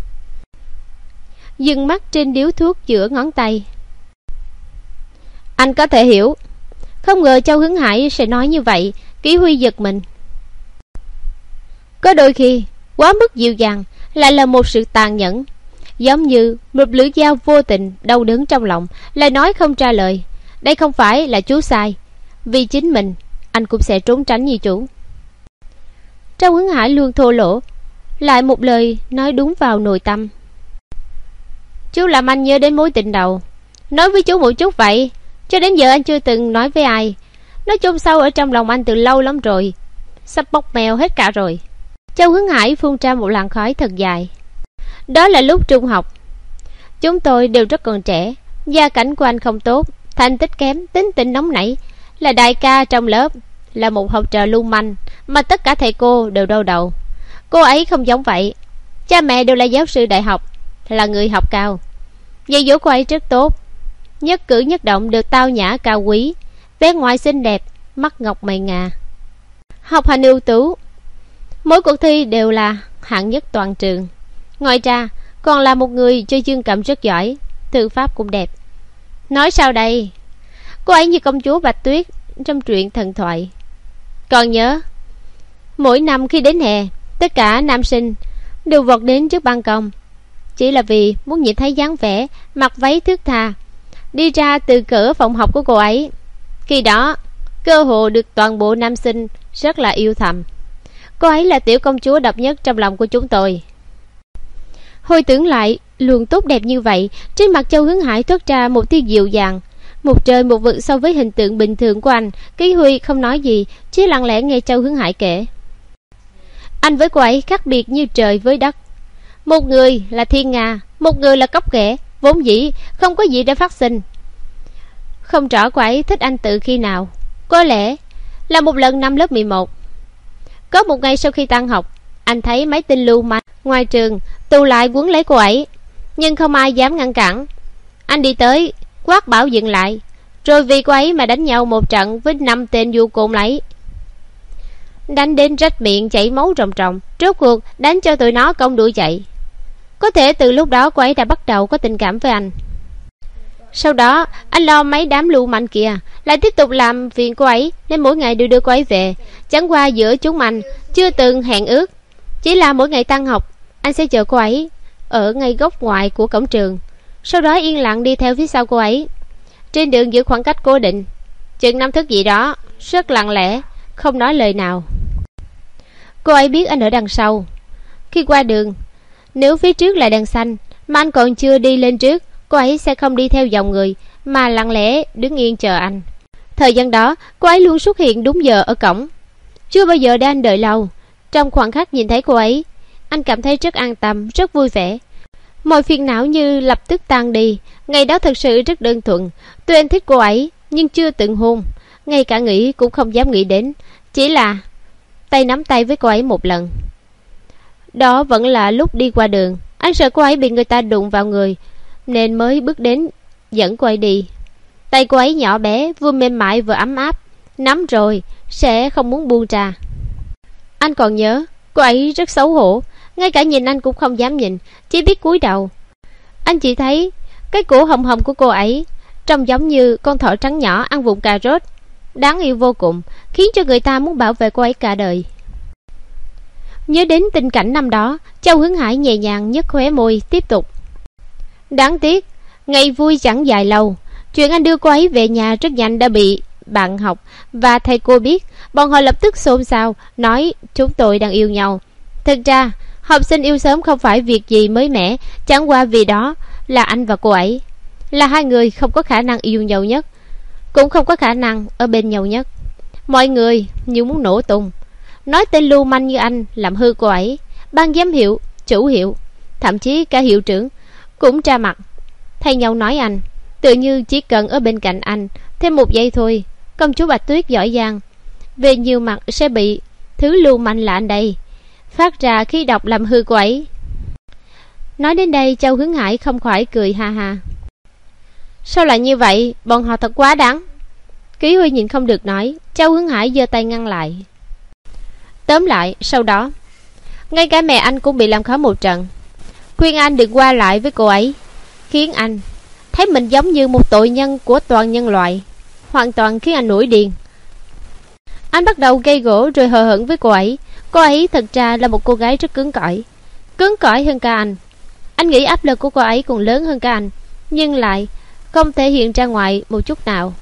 dừng mắt trên điếu thuốc giữa ngón tay. Anh có thể hiểu. Không ngờ Châu Hướng Hải sẽ nói như vậy. Kỷ Huy giật mình. Có đôi khi quá mức dịu dàng lại là một sự tàn nhẫn, giống như một lưỡi dao vô tình đau đớn trong lòng, lại nói không ra lời. Đây không phải là chú sai. Vì chính mình, anh cũng sẽ trốn tránh như chú. Châu Hướng Hải luôn thô lỗ, lại một lời nói đúng vào nội tâm. Chú làm anh nhớ đến mối tình đầu. Nói với chú một chút vậy. Cho đến giờ anh chưa từng nói với ai. Nó chôn sâu ở trong lòng anh từ lâu lắm rồi. Sắp bốc mèo hết cả rồi. Châu Hướng Hải phun ra một làn khói thật dài. Đó là lúc trung học. Chúng tôi đều rất còn trẻ. Gia cảnh của anh không tốt, thành tích kém, tính tình nóng nảy, là đại ca trong lớp, là một học trò lưu manh mà tất cả thầy cô đều đau đầu. Cô ấy không giống vậy. Cha mẹ đều là giáo sư đại học, là người học cao. Dạy dỗ cô ấy rất tốt, nhất cử nhất động được tao nhã cao quý, vẻ ngoài xinh đẹp, mắt ngọc mày ngà, học hành ưu tú, mỗi cuộc thi đều là hạng nhất toàn trường. Ngoài ra còn là một người chơi dương cầm rất giỏi, thư pháp cũng đẹp. Nói sao đây? Cô ấy như công chúa Bạch Tuyết trong truyện thần thoại. Còn nhớ, mỗi năm khi đến hè, tất cả nam sinh đều vọt đến trước ban công, chỉ là vì muốn nhìn thấy dáng vẻ mặc váy thướt tha đi ra từ cửa phòng học của cô ấy. Khi đó cơ hồ được toàn bộ nam sinh rất là yêu thầm. Cô ấy là tiểu công chúa độc nhất trong lòng của chúng tôi. Hồi tưởng lại luôn tốt đẹp như vậy, trên mặt Châu Hướng Hải thoát ra một tia dịu dàng, một trời một vực so với hình tượng bình thường của anh. Ký Huy không nói gì, chỉ lặng lẽ nghe Châu Hướng Hải kể. Anh với cô ấy khác biệt như trời với đất. Một người là thiên nga, một người là cóc ghẻ, vốn dĩ không có gì để phát sinh. Không rõ cô ấy thích anh từ khi nào. Có lẽ là một lần năm lớp mười một. Có một ngày sau khi tan học, anh thấy mấy tên lưu manh ngoài trường tụ lại quấn lấy cô ấy, nhưng không ai dám ngăn cản. Anh đi tới quát bảo dừng lại, rồi vì cô ấy mà đánh nhau một trận với năm tên du côn lấy, đánh đến rách miệng chảy máu ròng ròng. Rốt cuộc đánh cho tụi nó công đuổi chạy. Có thể từ lúc đó cô ấy đã bắt đầu có tình cảm với anh. Sau đó anh lo mấy đám lưu manh kia lại tiếp tục làm phiền cô ấy, nên mỗi ngày đều đưa cô ấy về. Chẳng qua giữa chúng anh chưa từng hẹn ước, chỉ là mỗi ngày tan học anh sẽ chờ cô ấy ở ngay góc ngoài của cổng trường, sau đó yên lặng đi theo phía sau cô ấy. Trên đường giữ khoảng cách cố định, chừng năm thước gì đó, rất lặng lẽ, không nói lời nào. Cô ấy biết anh ở đằng sau. Khi qua đường, nếu phía trước là đèn xanh mà anh còn chưa đi lên trước, cô ấy sẽ không đi theo dòng người mà lặng lẽ đứng yên chờ anh. Thời gian đó cô ấy luôn xuất hiện đúng giờ ở cổng, chưa bao giờ để anh đợi lâu. Trong khoảnh khắc nhìn thấy cô ấy, anh cảm thấy rất an tâm, rất vui vẻ. Mọi phiền não như lập tức tan đi. Ngày đó thật sự rất đơn thuần. Tuy anh thích cô ấy nhưng chưa từng hôn, ngay cả nghĩ cũng không dám nghĩ đến, chỉ là tay nắm tay với cô ấy một lần. Đó vẫn là lúc đi qua đường, anh sợ cô ấy bị người ta đụng vào người nên mới bước đến dẫn cô ấy đi. Tay cô ấy nhỏ bé, vừa mềm mại vừa ấm áp, nắm rồi sẽ không muốn buông ra. Anh còn nhớ, cô ấy rất xấu hổ, ngay cả nhìn anh cũng không dám nhìn, chỉ biết cúi đầu. Anh chỉ thấy cái cổ hồng hồng của cô ấy trông giống như con thỏ trắng nhỏ ăn vụn cà rốt, đáng yêu vô cùng, khiến cho người ta muốn bảo vệ cô ấy cả đời. Nhớ đến tình cảnh năm đó, Châu Hướng Hải nhẹ nhàng nhếch khóe môi tiếp tục. Đáng tiếc, ngày vui chẳng dài lâu. Chuyện anh đưa cô ấy về nhà rất nhanh đã bị bạn học và thầy cô biết. Bọn họ lập tức xôn xao, nói chúng tôi đang yêu nhau. Thực ra, học sinh yêu sớm không phải việc gì mới mẻ, chẳng qua vì đó là anh và cô ấy, là hai người không có khả năng yêu nhau nhất, cũng không có khả năng ở bên nhau nhất. Mọi người như muốn nổ tung, nói tên lưu manh như anh làm hư cô ấy. Ban giám hiệu, chủ hiệu, thậm chí cả hiệu trưởng cũng ra mặt thay nhau nói anh, tự như chỉ cần ở bên cạnh anh thêm một giây thôi, công chúa Bạch Tuyết giỏi giang về nhiều mặt sẽ bị thứ lưu manh là anh đây phát ra khí độc làm hư cô ấy. Nói đến đây, Châu Hướng Hải không khỏi cười ha ha. Sao lại như vậy, bọn họ thật quá đáng. Ký Huy nhìn không được nói. Châu Hướng Hải giơ tay ngăn lại. Tóm lại, sau đó ngay cả mẹ anh cũng bị làm khó một trận, khuyên anh đừng qua lại với cô ấy, khiến anh thấy mình giống như một tội nhân của toàn nhân loại, hoàn toàn khiến anh nổi điên. Anh bắt đầu gây gổ rồi hờ hững với cô ấy. Cô ấy thật ra là một cô gái rất cứng cỏi, cứng cỏi hơn cả anh. Anh nghĩ áp lực của cô ấy còn lớn hơn cả anh, nhưng lại không thể hiện ra ngoài một chút nào.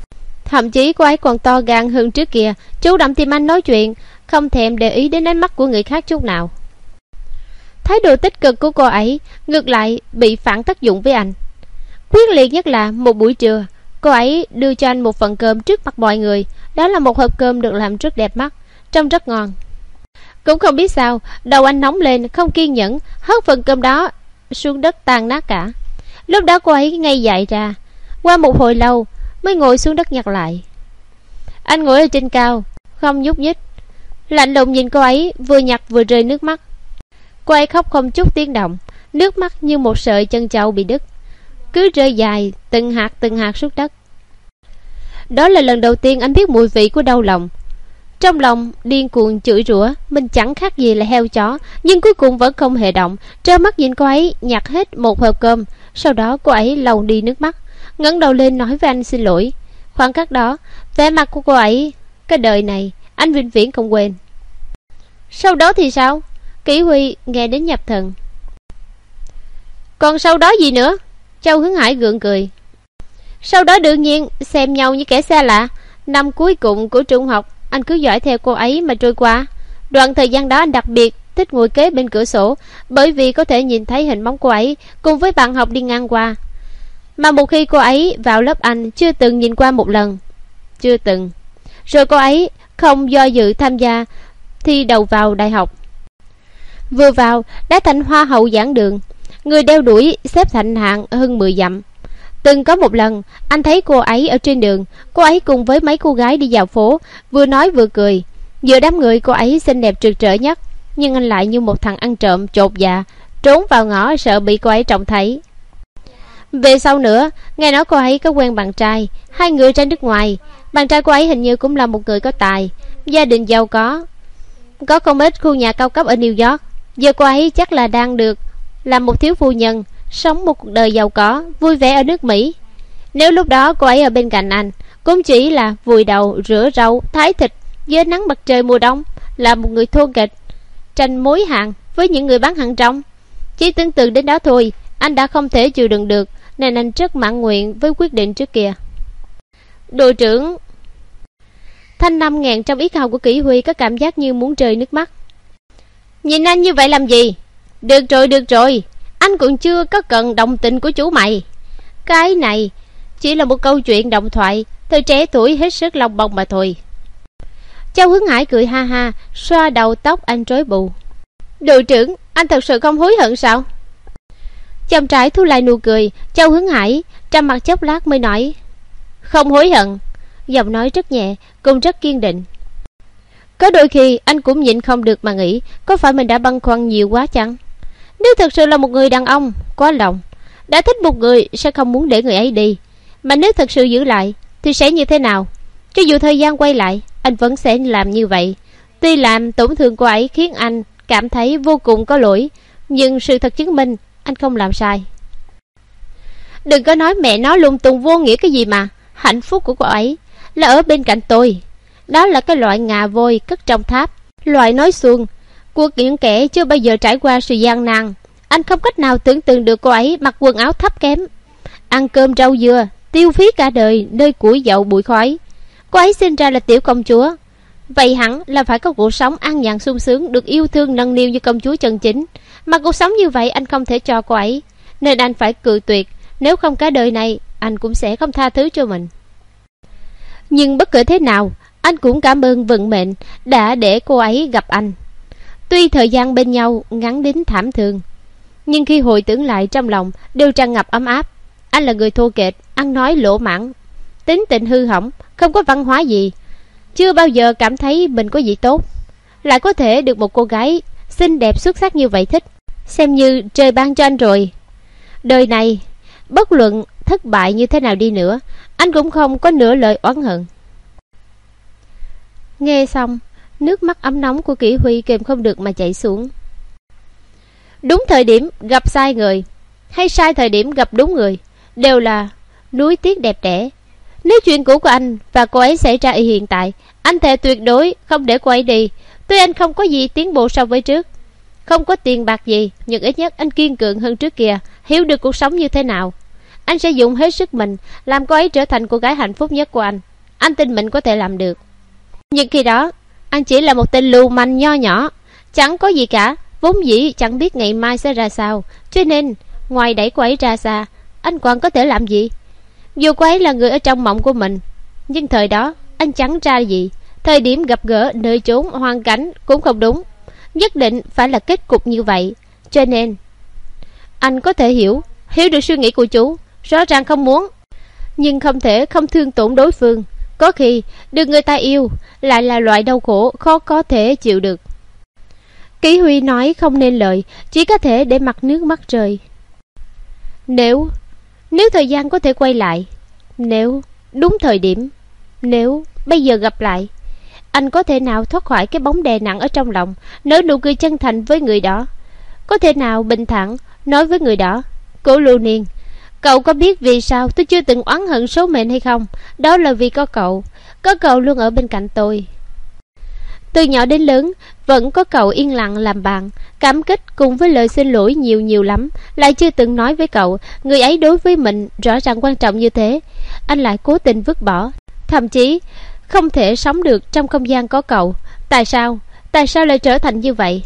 Thậm chí cô ấy còn to gan hơn trước kia, chủ động tìm anh nói chuyện, không thèm để ý đến ánh mắt của người khác chút nào. Thái độ tích cực của cô ấy ngược lại bị phản tác dụng với anh. Quyết liệt nhất là một buổi trưa, cô ấy đưa cho anh một phần cơm trước mặt mọi người. Đó là một hộp cơm được làm rất đẹp mắt, trông rất ngon. Cũng không biết sao, đầu anh nóng lên, không kiên nhẫn, hất phần cơm đó xuống đất tan nát cả. Lúc đó cô ấy ngây dại ra, qua một hồi lâu mới ngồi xuống đất nhặt lại. Anh ngồi ở trên cao, không nhúc nhích, lạnh lùng nhìn cô ấy, vừa nhặt vừa rơi nước mắt. Cô ấy khóc không chút tiếng động, nước mắt như một sợi chân trâu bị đứt, cứ rơi dài từng hạt từng hạt xuống đất. Đó là lần đầu tiên anh biết mùi vị của đau lòng. Trong lòng điên cuồng chửi rủa mình chẳng khác gì là heo chó, nhưng cuối cùng vẫn không hề động, trơ mắt nhìn cô ấy nhặt hết một hộp cơm. Sau đó cô ấy lau đi nước mắt, ngẩng đầu lên nói với anh xin lỗi. Khoảnh khắc đó, vẻ mặt của cô ấy, cái đời này anh vĩnh viễn không quên. Sau đó thì sao? Kỷ Huy nghe đến nhập thần. Còn sau đó gì nữa? Châu Hướng Hải gượng cười. Sau đó đương nhiên xem nhau như kẻ xa lạ. Năm cuối cùng của trung học, anh cứ dõi theo cô ấy mà trôi qua. Đoạn thời gian đó anh đặc biệt thích ngồi kế bên cửa sổ, bởi vì có thể nhìn thấy hình bóng cô ấy cùng với bạn học đi ngang qua. Mà một khi cô ấy vào lớp anh chưa từng nhìn qua một lần. Chưa từng. Rồi cô ấy không do dự tham gia thi đầu vào đại học. Vừa vào đã thành hoa hậu giảng đường, người đeo đuổi xếp thành hạng hơn mười dặm. Từng có một lần anh thấy cô ấy ở trên đường, cô ấy cùng với mấy cô gái đi dạo phố, vừa nói vừa cười. Giữa đám người cô ấy xinh đẹp rực rỡ nhất, nhưng anh lại như một thằng ăn trộm chột dạ, trốn vào ngõ sợ bị cô ấy trông thấy. Về sau nữa, nghe nói cô ấy có quen bạn trai, hai người ra nước ngoài. Bạn trai cô ấy hình như cũng là một người có tài, gia đình giàu có, có không ít khu nhà cao cấp ở New York. Giờ cô ấy chắc là đang được làm một thiếu phu nhân, sống một cuộc đời giàu có, vui vẻ ở nước Mỹ. Nếu lúc đó cô ấy ở bên cạnh anh, cũng chỉ là vùi đầu, rửa rau, thái thịt dưới nắng mặt trời mùa đông, là một người thô kệch, tranh mối hàng với những người bán hàng rong. Chỉ tưởng tượng đến đó thôi, anh đã không thể chịu đựng được, nên anh rất mãn nguyện với quyết định trước kia. Đội trưởng thanh năm ngàn trong yết hầu của Kỷ Huy có cảm giác như muốn rơi nước mắt. Nhìn anh như vậy làm gì? Được rồi, được rồi, anh cũng chưa có cần đồng tình của chú mày. Cái này chỉ là một câu chuyện động thoại, thời trẻ tuổi hết sức lòng bồng mà thôi. Châu Hướng Hải cười ha ha, xoa đầu tóc anh rối bù. Đội trưởng, anh thật sự không hối hận sao? Chậm rãi thu lại nụ cười, Châu Hướng Hải trầm mặt chốc lát mới nói, không hối hận. Giọng nói rất nhẹ, cũng rất kiên định. Có đôi khi anh cũng nhịn không được mà nghĩ, có phải mình đã băn khoăn nhiều quá chăng? Nếu thật sự là một người đàn ông quá lòng, đã thích một người sẽ không muốn để người ấy đi. Mà nếu thật sự giữ lại thì sẽ như thế nào? Cho dù thời gian quay lại, anh vẫn sẽ làm như vậy. Tuy làm tổn thương cô ấy khiến anh cảm thấy vô cùng có lỗi, nhưng sự thật chứng minh anh không làm sai. Đừng có nói mẹ nó lung tung vô nghĩa cái gì mà. Hạnh phúc của cô ấy là ở bên cạnh tôi. Đó là cái loại ngà voi cất trong tháp, loại nói xuông của những kẻ chưa bao giờ trải qua sự gian nan. Anh không cách nào tưởng tượng được cô ấy mặc quần áo thấp kém, ăn cơm rau dưa, tiêu phí cả đời nơi củi dậu bụi khói. Cô ấy sinh ra là tiểu công chúa, vậy hẳn là phải có cuộc sống an nhàn sung sướng, được yêu thương nâng niu như công chúa chân chính. Mà cuộc sống như vậy anh không thể cho cô ấy, nên anh phải cự tuyệt. Nếu không cả đời này anh cũng sẽ không tha thứ cho mình. Nhưng bất kể thế nào, anh cũng cảm ơn vận mệnh đã để cô ấy gặp anh. Tuy thời gian bên nhau ngắn đến thảm thương, nhưng khi hồi tưởng lại trong lòng đều tràn ngập ấm áp. Anh là người thô kệch, ăn nói lỗ mãng, tính tình hư hỏng, không có văn hóa gì, chưa bao giờ cảm thấy mình có gì tốt. Lại có thể được một cô gái xinh đẹp xuất sắc như vậy thích, xem như trời ban cho anh rồi. Đời này bất luận thất bại như thế nào đi nữa, anh cũng không có nửa lời oán hận. Nghe xong, nước mắt ấm nóng của Kỷ Huy kềm không được mà chảy xuống. Đúng thời điểm gặp sai người, hay sai thời điểm gặp đúng người, đều là núi tiếc đẹp đẽ. Nếu chuyện cũ của anh và cô ấy xảy ra y hiện tại, anh thề tuyệt đối không để cô ấy đi. Tuy anh không có gì tiến bộ so với trước, không có tiền bạc gì, nhưng ít nhất anh kiên cường hơn trước kia, hiểu được cuộc sống như thế nào. Anh sẽ dùng hết sức mình làm cô ấy trở thành cô gái hạnh phúc nhất của anh. anh tin mình có thể làm được. Nhưng khi đó anh chỉ là một tên lưu manh nho nhỏ, chẳng có gì cả, vốn dĩ chẳng biết ngày mai sẽ ra sao. Cho nên ngoài đẩy cô ấy ra xa, anh còn có thể làm gì? Dù cô ấy là người ở trong mộng của mình, nhưng thời đó anh chẳng ra gì. Thời điểm gặp gỡ, nơi chốn, hoàn cảnh cũng không đúng, nhất định phải là kết cục như vậy. Cho nên anh có thể hiểu Hiểu được suy nghĩ của chú. Rõ ràng không muốn, nhưng không thể không thương tổn đối phương. Có khi được người ta yêu lại là loại đau khổ khó có thể chịu được. Kỷ Huy nói không nên lời, chỉ có thể để mặt nước mắt rơi. Nếu Nếu thời gian có thể quay lại, nếu đúng thời điểm, nếu bây giờ gặp lại, anh có thể nào thoát khỏi cái bóng đè nặng ở trong lòng, nở nụ cười chân thành với người đó? Có thể nào bình thản nói với người đó: Cố Lưu Niên, cậu có biết vì sao tôi chưa từng oán hận số mệnh hay không? Đó là vì có cậu. Có cậu luôn ở bên cạnh tôi. Từ nhỏ đến lớn vẫn có cậu yên lặng làm bạn, cảm kích cùng với lời xin lỗi nhiều nhiều lắm. Lại chưa từng nói với cậu người ấy đối với mình rõ ràng quan trọng như thế, anh lại cố tình vứt bỏ, thậm chí không thể sống được trong không gian có cậu. Tại sao Tại sao lại trở thành như vậy?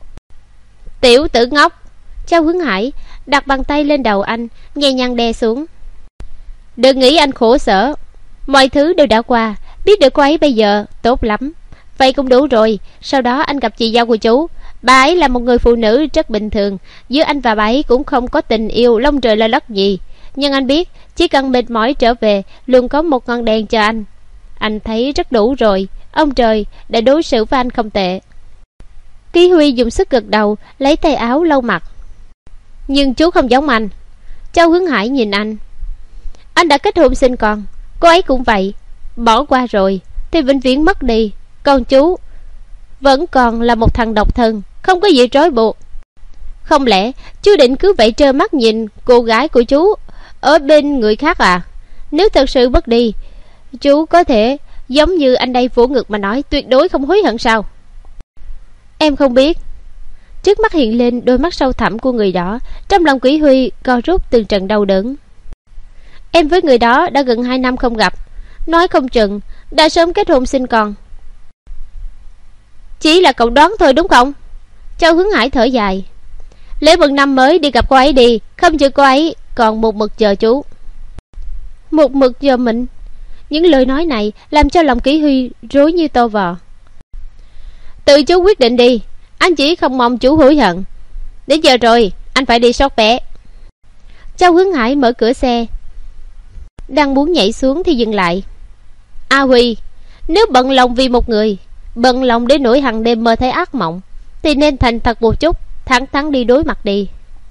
Tiểu tử ngốc! Châu Hướng Hải đặt bàn tay lên đầu anh, nhẹ nhàng đè xuống. Đừng nghĩ anh khổ sở, mọi thứ đều đã qua. Biết được cô ấy bây giờ tốt lắm, vậy cũng đủ rồi. Sau đó anh gặp chị dâu của chú. Bà ấy là một người phụ nữ rất bình thường, giữa anh và bà ấy cũng không có tình yêu lông trời lơ lất gì. Nhưng anh biết chỉ cần mệt mỏi trở về, luôn có một ngọn đèn chờ anh. Anh thấy rất đủ rồi. Ông trời đã đối xử với anh không tệ. Ký Huy dùng sức gật đầu, lấy tay áo lau mặt. Nhưng chú không giống anh. Châu Hướng Hải nhìn anh. Anh đã kết hôn sinh con, cô ấy cũng vậy. Bỏ qua rồi thì vĩnh viễn mất đi. Còn chú vẫn còn là một thằng độc thân, không có gì trói buộc. Không lẽ chú định cứ vậy trơ mắt nhìn cô gái của chú ở bên người khác à? Nếu thật sự mất đi, chú có thể giống như anh đây vỗ ngực mà nói tuyệt đối không hối hận sao? Em không biết. Trước mắt hiện lên đôi mắt sâu thẳm của người đó. Trong lòng Kỷ Huy co rút từng trận đau đớn. Em với người đó đã gần hai năm không gặp, nói không chừng đã sớm kết hôn sinh con. Chỉ là cậu đoán thôi đúng không? Châu Hướng Hải thở dài. Lễ mừng năm mới đi gặp cô ấy đi, không chừng cô ấy còn một mực chờ chú. Một mực chờ mình? Những lời nói này làm cho lòng Kỷ Huy rối như tơ vò. Tự chú quyết định đi, anh chỉ không mong chú hối hận. Đến giờ rồi, anh phải đi soát vé. Châu Hướng Hải mở cửa xe, đang muốn nhảy xuống thì dừng lại. A Huy, nếu bận lòng vì một người, bận lòng đến nỗi hàng đêm mơ thấy ác mộng, thì nên thành thật một chút, thẳng thắn đi đối mặt đi.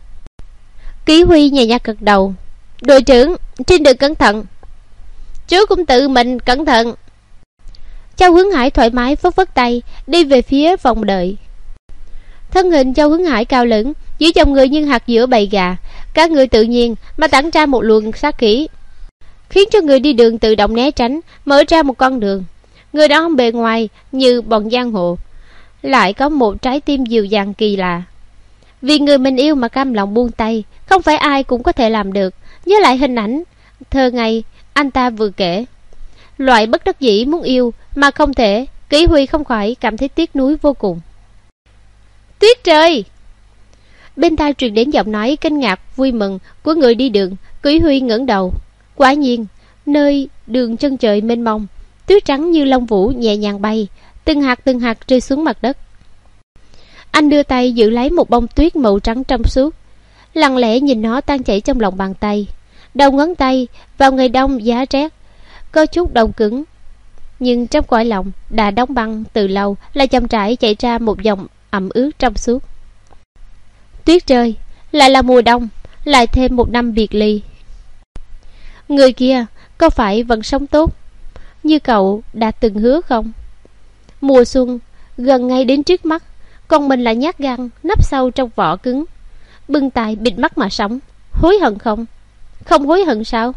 Kỷ Huy nhẹ nhàng gật đầu. Đội trưởng, trên đường cẩn thận. Chú cũng tự mình cẩn thận. Châu Hướng Hải thoải mái phất phất tay, đi về phía phòng đợi. Thân hình Châu Hướng Hải cao lớn, dưới dòng người như hạt giữa bầy gà, các người tự nhiên mà tản ra một luồng sát khí, khiến cho người đi đường tự động né tránh, mở ra một con đường. Người đó bề ngoài như bọn giang hồ, lại có một trái tim dịu dàng kỳ lạ. Vì người mình yêu mà cam lòng buông tay, không phải ai cũng có thể làm được. Nhớ lại hình ảnh thơ ngày anh ta vừa kể, loại bất đắc dĩ muốn yêu mà không thể, Kỷ Huy không khỏi cảm thấy tiếc nuối vô cùng. Tuyết rơi! Bên tai truyền đến giọng nói kinh ngạc vui mừng của người đi đường. Kỷ Huy ngẩng đầu. Quả nhiên, nơi đường chân trời mênh mông, tuyết trắng như lông vũ nhẹ nhàng bay, từng hạt từng hạt rơi xuống mặt đất. Anh đưa tay giữ lấy một bông tuyết màu trắng trong suốt, lặng lẽ nhìn nó tan chảy trong lòng bàn tay. Đầu ngón tay vào ngày đông giá rét có chút đông cứng, nhưng trong cõi lòng đã đóng băng từ lâu là chậm rãi chảy ra một dòng ẩm ướt trong suốt. Tuyết rơi, lại là mùa đông, lại thêm một năm biệt ly. Người kia có phải vẫn sống tốt như cậu đã từng hứa không? Mùa xuân gần ngay đến trước mắt, còn mình lại nhát gan nấp sâu trong vỏ cứng, bưng tay bịt mắt mà sống. Hối hận không? Không hối hận sao?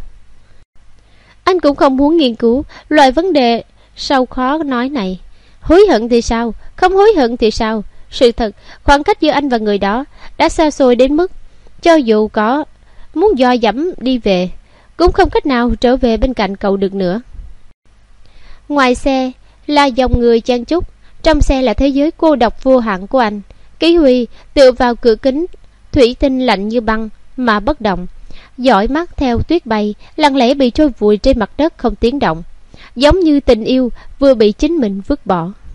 Anh cũng không muốn nghiên cứu loại vấn đề sâu khó nói này. Hối hận thì sao? Không hối hận thì sao? Sự thật, khoảng cách giữa anh và người đó đã xa xôi đến mức cho dù có muốn do dẫm đi về, cũng không cách nào trở về bên cạnh cậu được nữa. Ngoài xe là dòng người chen chúc, trong xe là thế giới cô độc vô hạn của anh. Ký Huy tựa vào cửa kính thủy tinh lạnh như băng mà bất động, dõi mắt theo tuyết bay lặng lẽ bị trôi vùi trên mặt đất không tiếng động, giống như tình yêu vừa bị chính mình vứt bỏ.